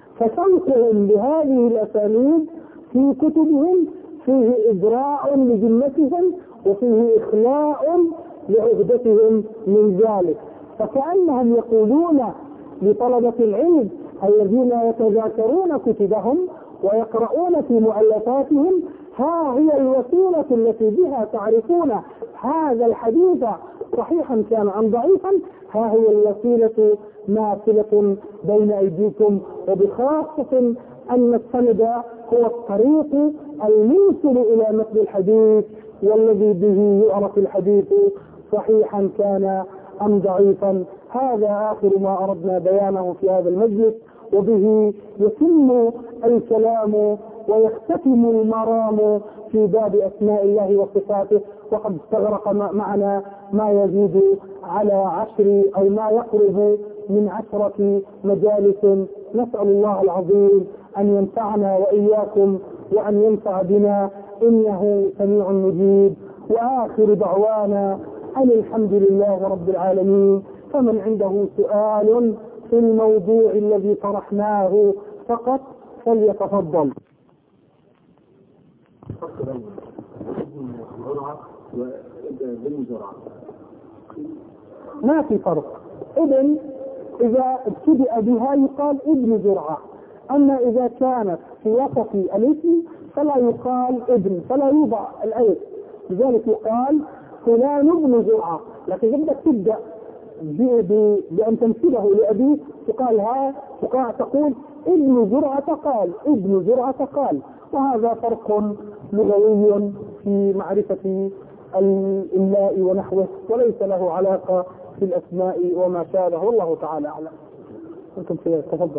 فسوقهم بهذه الأسانيد في كتبهم فيه إدراء لذمتهم وفيه إخلاء لعهدتهم من ذلك، فكأنهم يقولون لطلبة العلم الذين يتذاكرون كتبهم ويقرؤون في مؤلفاتهم ها هي الوسيلة التي بها تعرفون هذا الحديث صحيحا كان أم ضعيفا، ها هي الوسيلة ماثلة بين أيديكم، وبخاصة أن السند هو الطريق الموصل إلى مثل الحديث والذي به يعرف الحديث صحيحا كان أم ضعيفا. هذا آخر ما أردنا بيانه في هذا المجلس، وبه يتم الكلام ويختتم المرام في باب أسماء الله وصفاته، وقد استغرق معنا ما يزيد على عشر أو ما يقرب من عشرة مجالس. نسأل الله العظيم أن ينفعنا وإياكم وأن ينفع بنا، إنه سميع مجيب. وآخر دعوانا أن الحمد لله رب العالمين. فمن عنده سؤال في الموضوع الذي طرحناه فقط فليتفضل. ما في فرق. ابن إذا ابتدأ بها يقال ابن زرعة، أما إذا كانت في وسط الاسم فلا يقال ابن، فلا يوضع الألف، لذلك يقال فلان ابن زرعة. لكن إذا تبدأ بأن تنسبه لأبيه تقال ها تقال تقول ابن زرعة قال ابن زرعة قال. وهذا فرق لغوي في معرفة الإملاء ونحوه، وليس له علاقة في الأسماء وما شابه، والله تعالى أعلم. ممكن تفضل.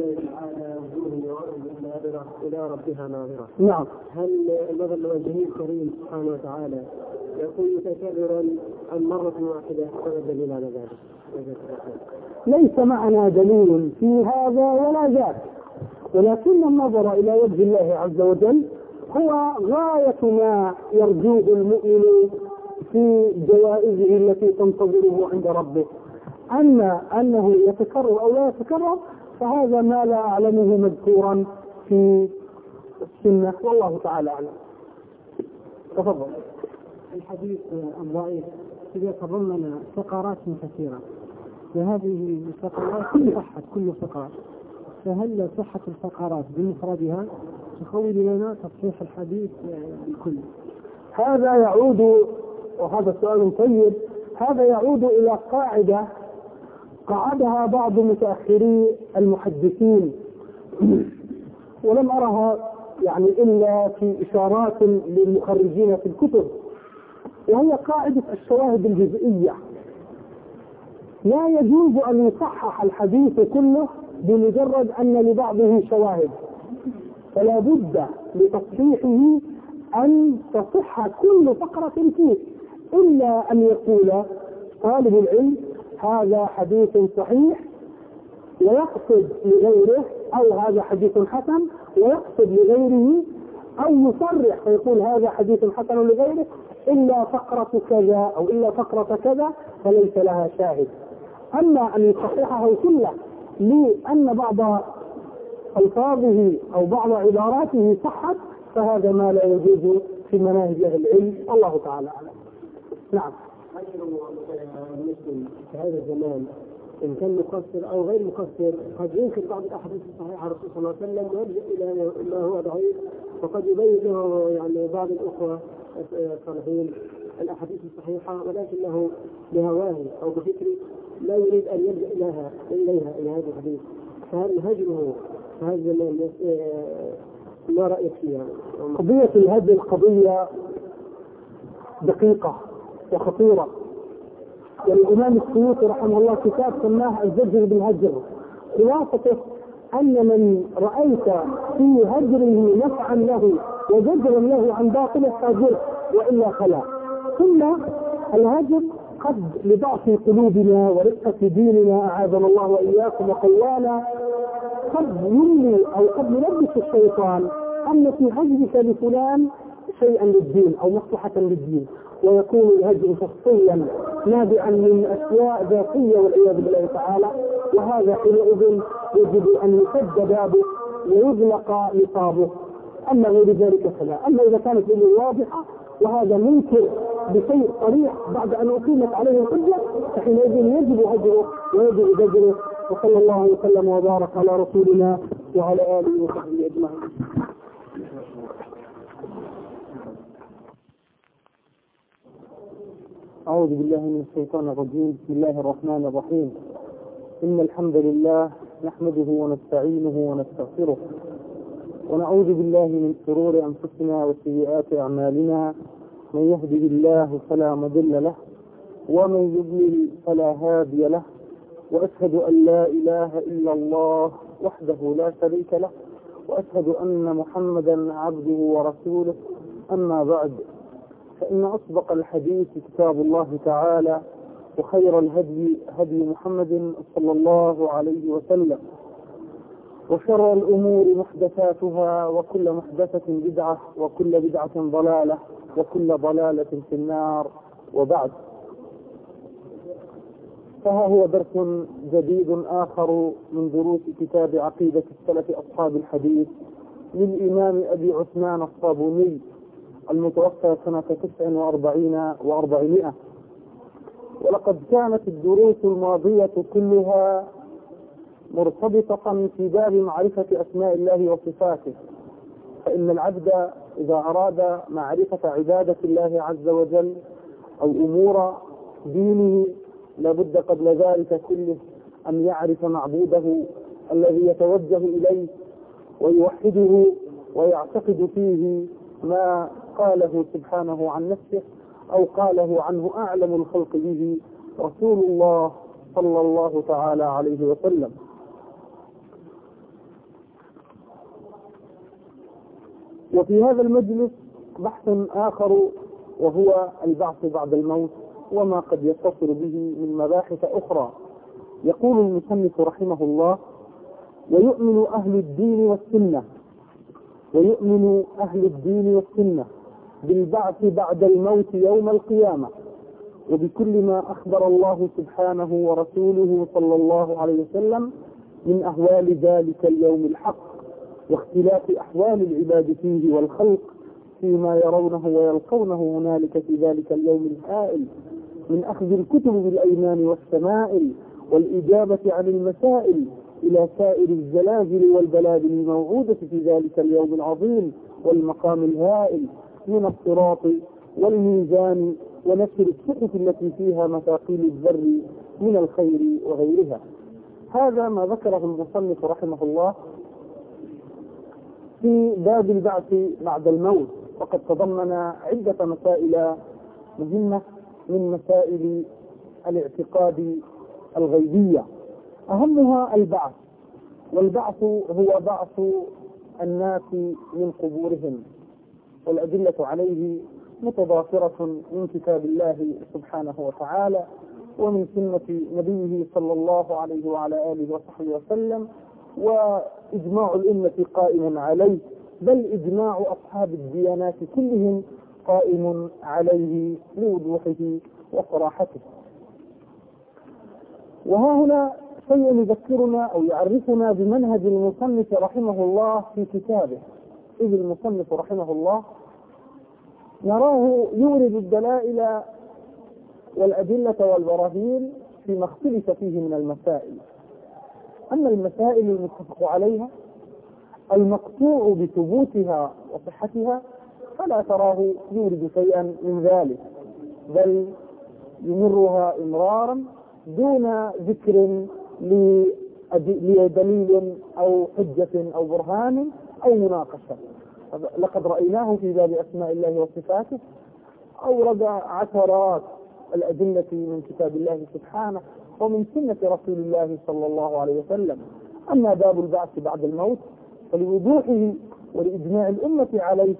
إلى ربها ناظرة. نعم. هل النظر لوجهه الكريم سبحانه وتعالى يكون متكررا عن مرة واحدة؟ هذا دليل على ذلك. ليس معنا دليل في هذا ولا ذاك، ولكن النظر إلى وجه الله عز وجل هو غاية ما يرجوه المؤمن في جوائزه التي تنتظره عند ربه. أما أنه يتكرر أو لا يتكرر فهذا ما لا أعلمه مذكورا في السنة، والله تعالى أعلم. تفضل. الحديث الضعيف إذا تضمن فقرات كثيرة، وهذه الفقرات صحت كل فقرة، فهل صحة الفقرات بمفردها تخول لنا تصحيح الحديث بالكل؟ هذا يعود، وهذا سؤال طيب، هذا يعود إلى قاعدة قعدها بعض متأخري المحدثين ولم أرها يعني إلا في إشارات للمخرجين في الكتب، وهي قاعدة الشواهد الجزئية. لا يجوز أن يصحح الحديث كله بمجرد أن لبعضه شواهد، فلا بد لتصحيحه أن تصح كل فقرة فيه، إلا أن يقول طالب العلم هذا حديث صحيح ويقصد لغيره، أو هذا حديث حسن ويقصد لغيره، أو يصرح فيقول هذا حديث حسن لغيره إلا فقرة كذا أو إلا فقرة كذا، فليس لها شاهد. أما أن يصححه كله لأن بعض ألفاظه أو بعض عباراته صحت، فهذا ما لا يجوز في مناهج أهل العلم، الله تعالى أعلم. نعم. المسلم في هذا الزمان إن كان مقصر أو غير مقصر قد ينكر بعض الأحاديث الصحيحة الرسول صلى الله عليه وسلم ويرجع إلى ما هو ضعيف، وقد يبين له يعني بعض الأخوة الصالحين الأحاديث الصحيحة، ولكنه بهواه أو بفكره لا يريد أن يرجع إليها إليها إلى هذا الحديث، فهل هجره في هذا الزمان ما رأيك فيها؟ قضية الهجر قضية دقيقة وخطيرة، والإمام السيوطي رحمه الله كتاب سماه الزجر بالهجر. خلاصته أن من رأيت في هجره نفعا له وزجرا له عن باطله فاجر، وإلا فلا. ثم الهجر قد لضعف قلوبنا ورقة ديننا أعاذنا الله وإياكم وقوانا قد يملي أو قد يلبس الشيطان أن في هجرك لفلان شيئا للدين أو مصلحة للدين، ويكون الهجر شخصيا نابعا من أشياء ذاتية والعياذ بالله تعالى، وهذا حينئذ يجب أن يسد بابه ويغلق نصابه. أما غير ذلك فلا. أما إذا كانت الأمور واضحة وهذا منكر بشيء صريح بعد أن أقيمت عليه الحجة، فحينئذ يجب هجره ويجب زجره. وصلى الله وسلم وبارك على رسولنا وعلى آله وصحبه أجمعين. أعوذ بالله من الشيطان الرجيم. بسم الله الرحمن الرحيم. إن الحمد لله نحمده ونستعينه ونستغفره، ونعوذ بالله من شرور أنفسنا وسيئات أعمالنا. من يهده الله فلا مضل له، ومن يضلل فلا هادي له، وأشهد أن لا إله إلا الله وحده لا شريك له، وأشهد أن محمدا عبده ورسوله. أما بعد، فإن أصدق الحديث كتاب الله تعالى، وخير الهدي هدي محمد صلى الله عليه وسلم، وشر الأمور محدثاتها، وكل محدثة بدعة، وكل بدعة ضلالة، وكل ضلالة في النار. وبعد، فها هو درس جديد آخر من دروس كتاب عقيدة السلف أصحاب الحديث للإمام أبي عثمان الصابوني المتوفى سنة تسع وأربعين وأربعمائة. ولقد كانت الدروس الماضية كلها مرتبطة في باب معرفة أسماء الله وصفاته، فإن العبد إذا أراد معرفة عبادة الله عز وجل أو أمور دينه لابد قبل ذلك كله أن يعرف معبوده الذي يتوجه إليه ويوحده ويعتقد فيه ما قاله سبحانه عن نفسه أو قاله عنه أعلم الخلق به رسول الله صلى الله تعالى عليه وسلم. وفي هذا المجلس بحث آخر وهو البعث بعد الموت وما قد يتصل به من مباحث أخرى. يقول المصنف رحمه الله: ويؤمن أهل الدين والسنة ويؤمن أهل الدين والسنة بالبعث بعد الموت يوم القيامة، وبكل ما أخبر الله سبحانه ورسوله صلى الله عليه وسلم من أهوال ذلك اليوم الحق، واختلاف أحوال العباد فيه والخلق فيما يرونه ويلقونه هنالك في ذلك اليوم الهائل، من أخذ الكتب بالأيمان والشمائل والإجابة عن المسائل إلى سائر الزلازل والبلادل الموعودة في ذلك اليوم العظيم والمقام الهائل، من الصراط والميزان ونشر الصحف التي فيها مثاقيل الذر من الخير وغيرها. هذا ما ذكره المصنف رحمه الله في باب البعث بعد الموت، وقد تضمن عدة مسائل مهمة من مسائل الاعتقاد الغيبية، أهمها البعث. والبعث هو بعث الناس من قبورهم، والأدلة عليه متضافرة من كتاب الله سبحانه وتعالى ومن سنة نبيه صلى الله عليه وعلى آله وصحبه وسلم، وإجماع الأمة قائم عليه، بل إجماع أصحاب الديانات كلهم قائم عليه لوضوحه وصراحته. وها هنا شيء يذكرنا أو يعرفنا بمنهج المصنف رحمه الله في كتابه، إذ المصنف رحمه الله نراه يورد الدلائل والأدلة والبراهين فيما اختلف فيه من المسائل. أما المسائل المتفق عليها المقطوع بثبوتها وصحتها فلا تراه يورد شيئا من ذلك، بل يمرها إمرارا دون ذكر لدليل أو حجة أو برهان أو مناقشة. لقد رأيناه في باب أسماء الله وصفاته أورد عشرات الأدلة من كتاب الله سبحانه ومن سنة رسول الله صلى الله عليه وسلم. أما باب البعث بعد الموت فلوضوحه ولإجماع الأمة عليه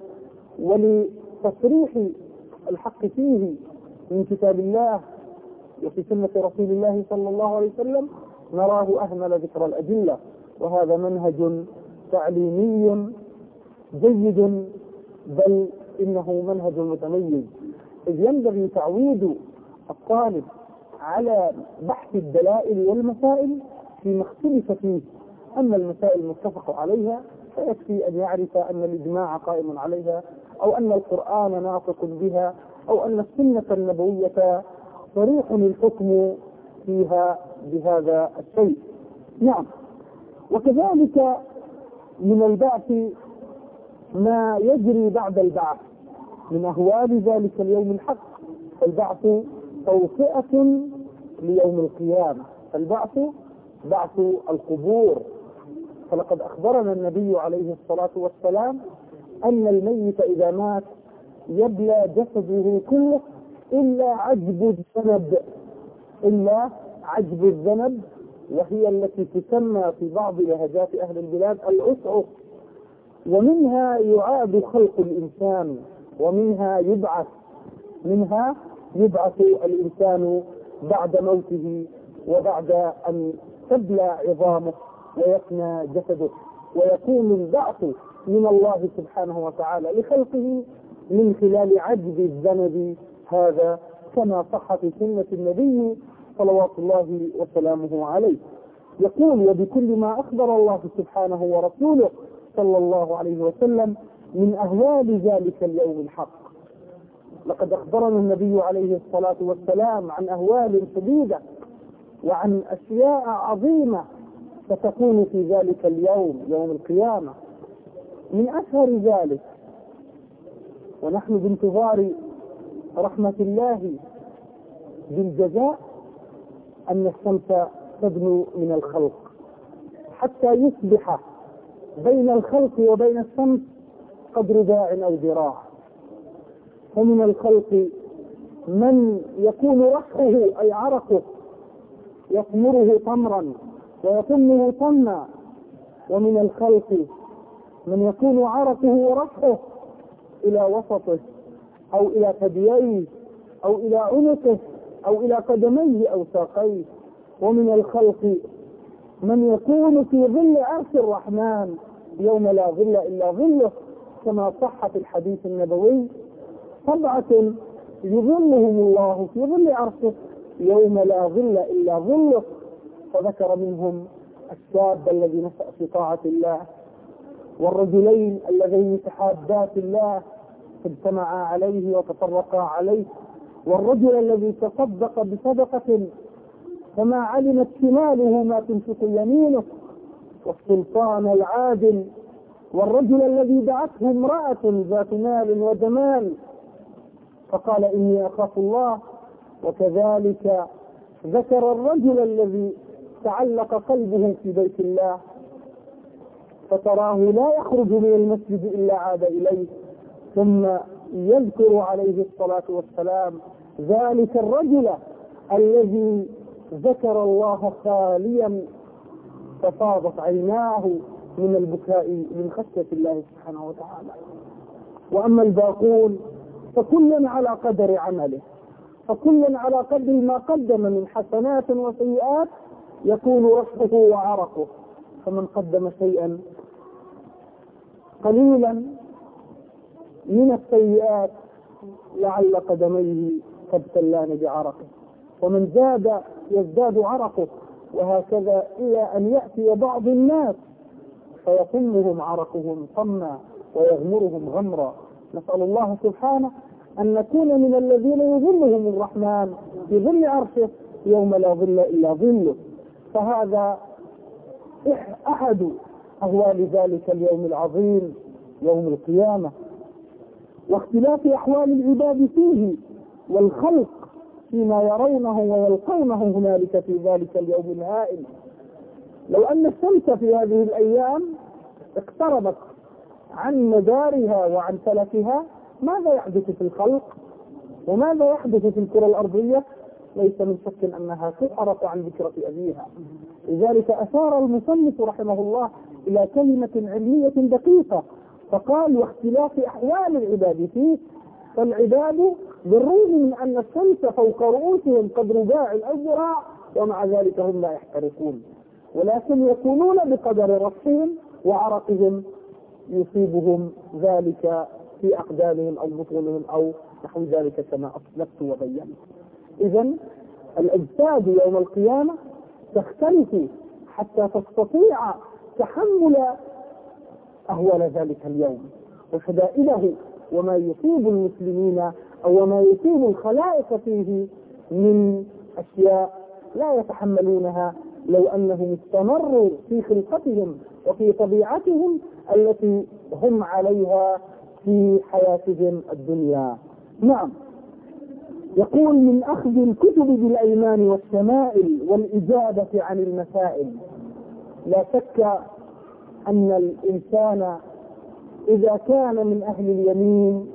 ولتصريح الحق فيه من كتاب الله وفي سنة رسول الله صلى الله عليه وسلم نراه أهمل ذكر الأدلة، وهذا منهج تعليمي جيد، بل إنه منهج متميز، إذ ينبغي تعويد الطالب على بحث الدلائل والمسائل فيما اختلف فيه. أما المسائل المتفق عليها فيكفي أن يعرف أن الإجماع قائم عليها، أو أن القرآن ناطق بها، أو أن السنة النبوية صريح الحكم فيها بهذا الشيء. نعم. وكذلك من البعث ما يجري بعد البعث من أهوال ذلك اليوم الحق، فالبعث توطئة ليوم القيامة، فالبعث بعث القبور. فلقد أخبرنا النبي عليه الصلاة والسلام أن الميت إذا مات يبلى جسده كله إلا عجب الذنب، إلا عجب الذنب، وهي التي تسمى في بعض لهجات أهل البلاد الأسعف، ومنها يعاد خلق الإنسان ومنها يبعث منها يبعث الإنسان بعد موته وبعد أن تبلى عظامه ويفنى جسده، ويكون البعث من الله سبحانه وتعالى لخلقه من خلال عجز الذنب هذا، كما صح في سنة النبي صلوات الله وسلامه عليه. يقول: وبكل ما أخبر الله سبحانه ورسوله صلى الله عليه وسلم من أهوال ذلك اليوم الحق. لقد أخبرنا النبي عليه الصلاة والسلام عن أهوال شديدة وعن أشياء عظيمة ستكون في ذلك اليوم، يوم القيامة. من أشهر ذلك، ونحن بانتظار رحمة الله بالجزاء، أن الشمس تدنو من الخلق حتى يصبح بين الخلق وبين الشمس قدر باع أو ذراع. ومن الخلق من يكون رشحه أي عرقه يطمره طمرا ويطمه طما، ومن الخلق من يكون عرقه ورشحه إلى وسطه أو إلى ثدييه أو إلى عنقه أو إلى قدميه أو ساقيه. ومن الخلق من يكون في ظل عرش الرحمن يوم لا ظل إلا ظله، كما صح في الحديث النبوي: سبعة يظلهم الله في ظل عرشه يوم لا ظل إلا ظله. فذكر منهم الشاب الذي نشأ في طاعة الله، والرجلين اللذين تحابا في الله اجتمعا عليه وتفرقا عليه، والرجل الذي تصدق بصدقة فما علمت شماله ما تنفق يمينه، والسلطان العادل، والرجل الذي دعته امرأة ذات مال وجمال فقال إني أخاف الله. وكذلك ذكر الرجل الذي تعلق قلبه في بيت الله فتراه لا يخرج من المسجد إلا عاد إليه، ثم يذكر عليه الصلاة والسلام ذلك الرجل الذي ذكر الله خاليا ففاضت عيناه من البكاء من خشية الله سبحانه وتعالى. وأما الباقون فكل على قدر عمله، فكل على قدر ما قدم من حسنات وسيئات يكون رشحه وعرقه. فمن قدم شيئا قليلا من السيئات لعل قدميه تبتلان بعرقه، ومن زاد يزداد عرقه، وهكذا إلى أن يأتي بعض الناس فيطمهم عرقهم طما ويغمرهم غمرا. نسأل الله سبحانه أن نكون من الذين يظلهم الرحمن في ظل عرشه يوم لا ظل إلا ظله. فهذا أحد أهوال ذلك اليوم العظيم يوم القيامة، واختلاف أحوال العباد فيه والخلق فيما يرونه ويلقونه هنالك في ذلك اليوم الهائل. لو أن الشمس في هذه الأيام اقتربت عن مدارها وعن فلكها ماذا يحدث في الخلق وماذا يحدث في الكرة الأرضية؟ ليس من شك أنها تحرق عن ذكرى أبيها. لذلك أشار المصنف رحمه الله إلى كلمة علمية دقيقة فقال: واختلاف أحوال العباد فيه. فالعباد بالرغم من أن الشمس فوق رؤوسهم قدر باع أو ذراع ومع ذلك هم لا يحترقون، ولكن يكونون بقدر رشحهم وعرقهم يصيبهم ذلك في أقدامهم أو بطونهم أو نحو ذلك كما أسلفت وبينت. إذن الأجساد يوم القيامة تختلف حتى تستطيع تحمل أهوال ذلك اليوم وشدائده وما يصيب المسلمين أو ما يصيب الخلائق فيه من أشياء لا يتحملونها لو أنهم استمروا في خلقتهم وفي طبيعتهم التي هم عليها في حياتهم الدنيا. نعم، يقول: من أخذ الكتب بالأيمان والشمائل والإجابة عن المسائل. لا شك أن الإنسان إذا كان من أهل اليمين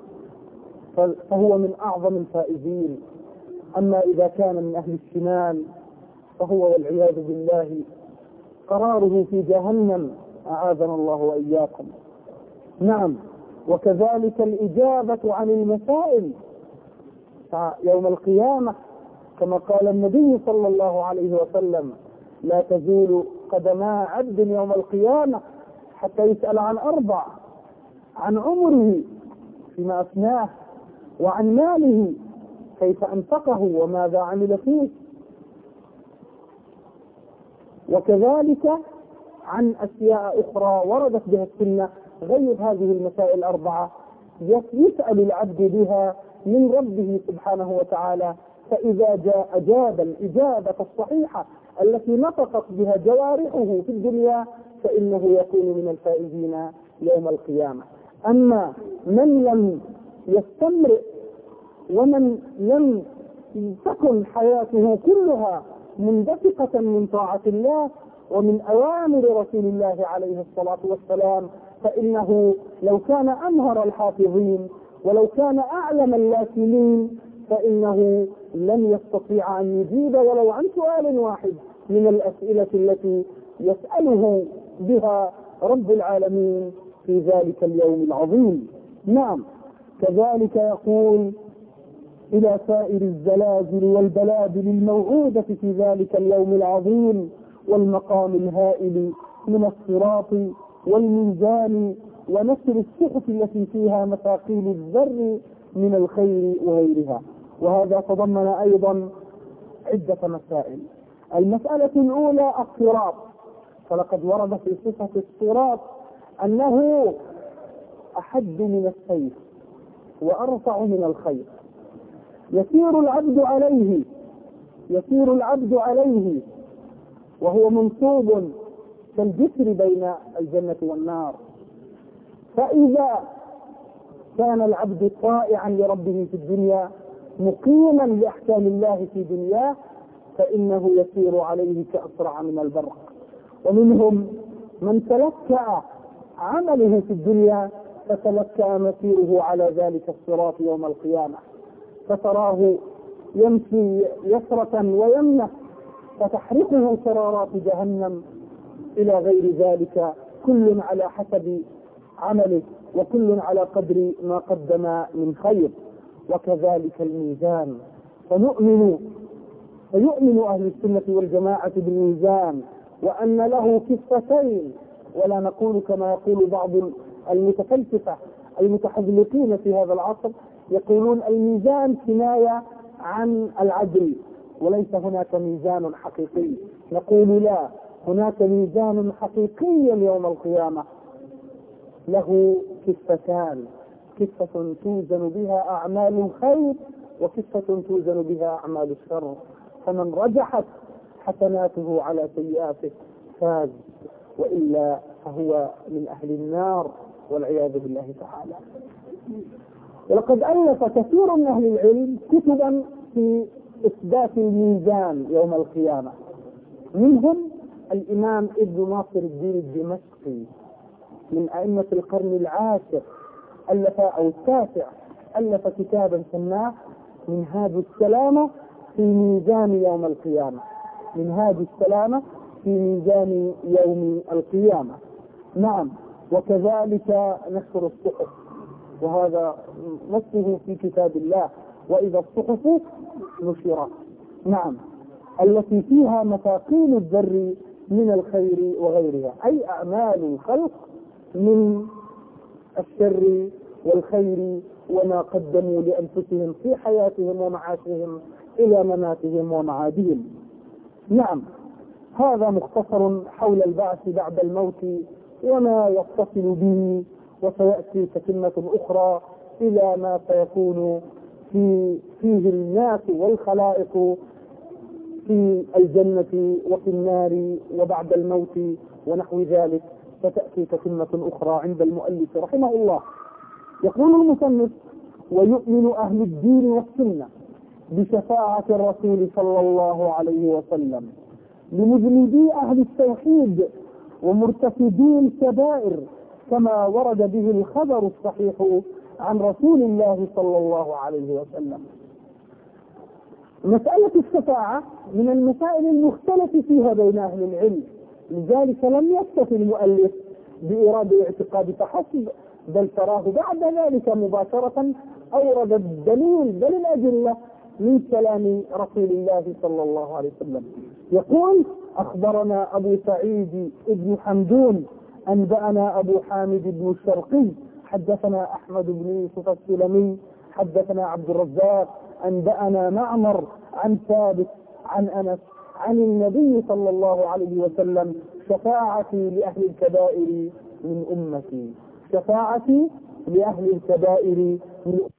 فهو من أعظم الفائزين، أما إذا كان من أهل الشمال فهو والعياذ بالله قراره في جهنم، أعاذنا الله وإياكم. نعم، وكذلك الإجابة عن المسائل يوم القيامة كما قال النبي صلى الله عليه وسلم: لا تزول قدما عبد يوم القيامة حتى يسأل عن أربع: عن عمره فيما أفناه، وعن ماله كيف أنفقه وماذا عمل فيه، وكذلك عن أشياء أخرى وردت بها السنة غير هذه المسائل الأربعة يسأل العبد بها من ربه سبحانه وتعالى، فإذا جاء أجاب الإجابة الصحيحة التي نطقت بها جوارحه في الدنيا فإنه يكون من الفائزين يوم القيامة. أما من لم يستمر ومن لم تكن حياته كلها مندفقة من طاعة الله ومن أوامر رسول الله عليه الصلاة والسلام، فإنه لو كان أمهر الحافظين ولو كان أعلم اللاكلين فإنه لن يستطيع أن يجيب ولو عن سؤال واحد من الأسئلة التي يسأله بها رب العالمين في ذلك اليوم العظيم. نعم، كذلك يقول إلى سائر الزلازل والبلابل الموعودة في ذلك اليوم العظيم والمقام الهائل من الصراط والميزان ونشر الصحف التي فيها مثاقيل الذر من الخير وغيرها. وهذا تضمن أيضا عدة مسائل. المسألة الأولى الصراط، فلقد ورد في صفة الصراط أنه أحد من السيف وأرفع من الخير، يسير العبد عليه يسير العبد عليه وهو منصوب كالجسر بين الجنة والنار. فإذا كان العبد طائعا لربه في الدنيا مقيما لأحكام الله في دنياه فإنه يسير عليه كأسرع من البرق. ومنهم من تلكأ عمله في الدنيا فتلكأ مسيره على ذلك الصراط يوم القيامة، فتراه يمشي يسرة ويمنة فتحرقه شرارات جهنم إلى غير ذلك، كل على حسب عمله وكل على قدر ما قدم من خير. وكذلك الميزان، فنؤمن فيؤمن أهل السنة والجماعة بالميزان وأن له كفتين، ولا نقول كما يقول بعض المتفلسفة المتحذلقين في هذا العصر، يقولون الميزان كناية عن العدل وليس هناك ميزان حقيقي. نقول لا، هناك ميزان حقيقي يوم القيامة له كفتان، كفة توزن بها أعمال الخير وكفة توزن بها أعمال الشر، فمن رجحت حسناته على سيئاته فاز، وإلا فهو من أهل النار والعياذ بالله تعالى. ولقد ألف كثير من أهل العلم كتبا في إثبات الميزان يوم القيامة، منهم الإمام ابن ناصر الدين الدمشقي من أئمة القرن العاشر ألف أو التاسع ألف كتابا سماه منهاج السلامة في ميزان يوم القيامة، منهاج السلامة في ميزان يوم القيامة. نعم، وكذلك نشر الصحف، وهذا نصه في كتاب الله، وإذا الصحف نشرت، نعم، التي فيها مثاقيل الذر من الخير وغيرها، أي أعمال الخلق من الشر والخير وما قدموا لأنفسهم في حياتهم ومعاشهم إلى مماتهم ومعادهم. نعم، هذا مختصر حول البعث بعد الموت وما يتصل به، وسيأتي تتمة أخرى إلى ما سيكون في فيه الناس والخلائق في الجنة وفي النار وبعد الموت ونحو ذلك، فتأتي تتمة أخرى عند المؤلف رحمه الله. يقول المصنف: ويؤمن أهل الدين والسنة بشفاعة الرسول صلى الله عليه وسلم لمذنبي أهل التوحيد ومرتكبي الكبائر كما ورد به الخبر الصحيح عن رسول الله صلى الله عليه وسلم. مسألة الشفاعة من المسائل المختلف فيها بين أهل العلم، لذلك لم يكتفي المؤلف بإيراد الاعتقاد فحسب، بل تراه بعد ذلك مباشرة أورد الدليل بل الأدلة من كلام رسول الله صلى الله عليه وسلم. يقول: أخبرنا أبو سعيد بن حمدون أنبأنا أبو حامد بن الشرقي حدثنا أحمد بن يوسف السلمي حدثنا عبد الرزاق أنبأنا معمر عن ثابت عن أنس عن النبي صلى الله عليه وسلم: شفاعتي لأهل الكبائر من أمتي. شفاعتي لأهل الكبائر من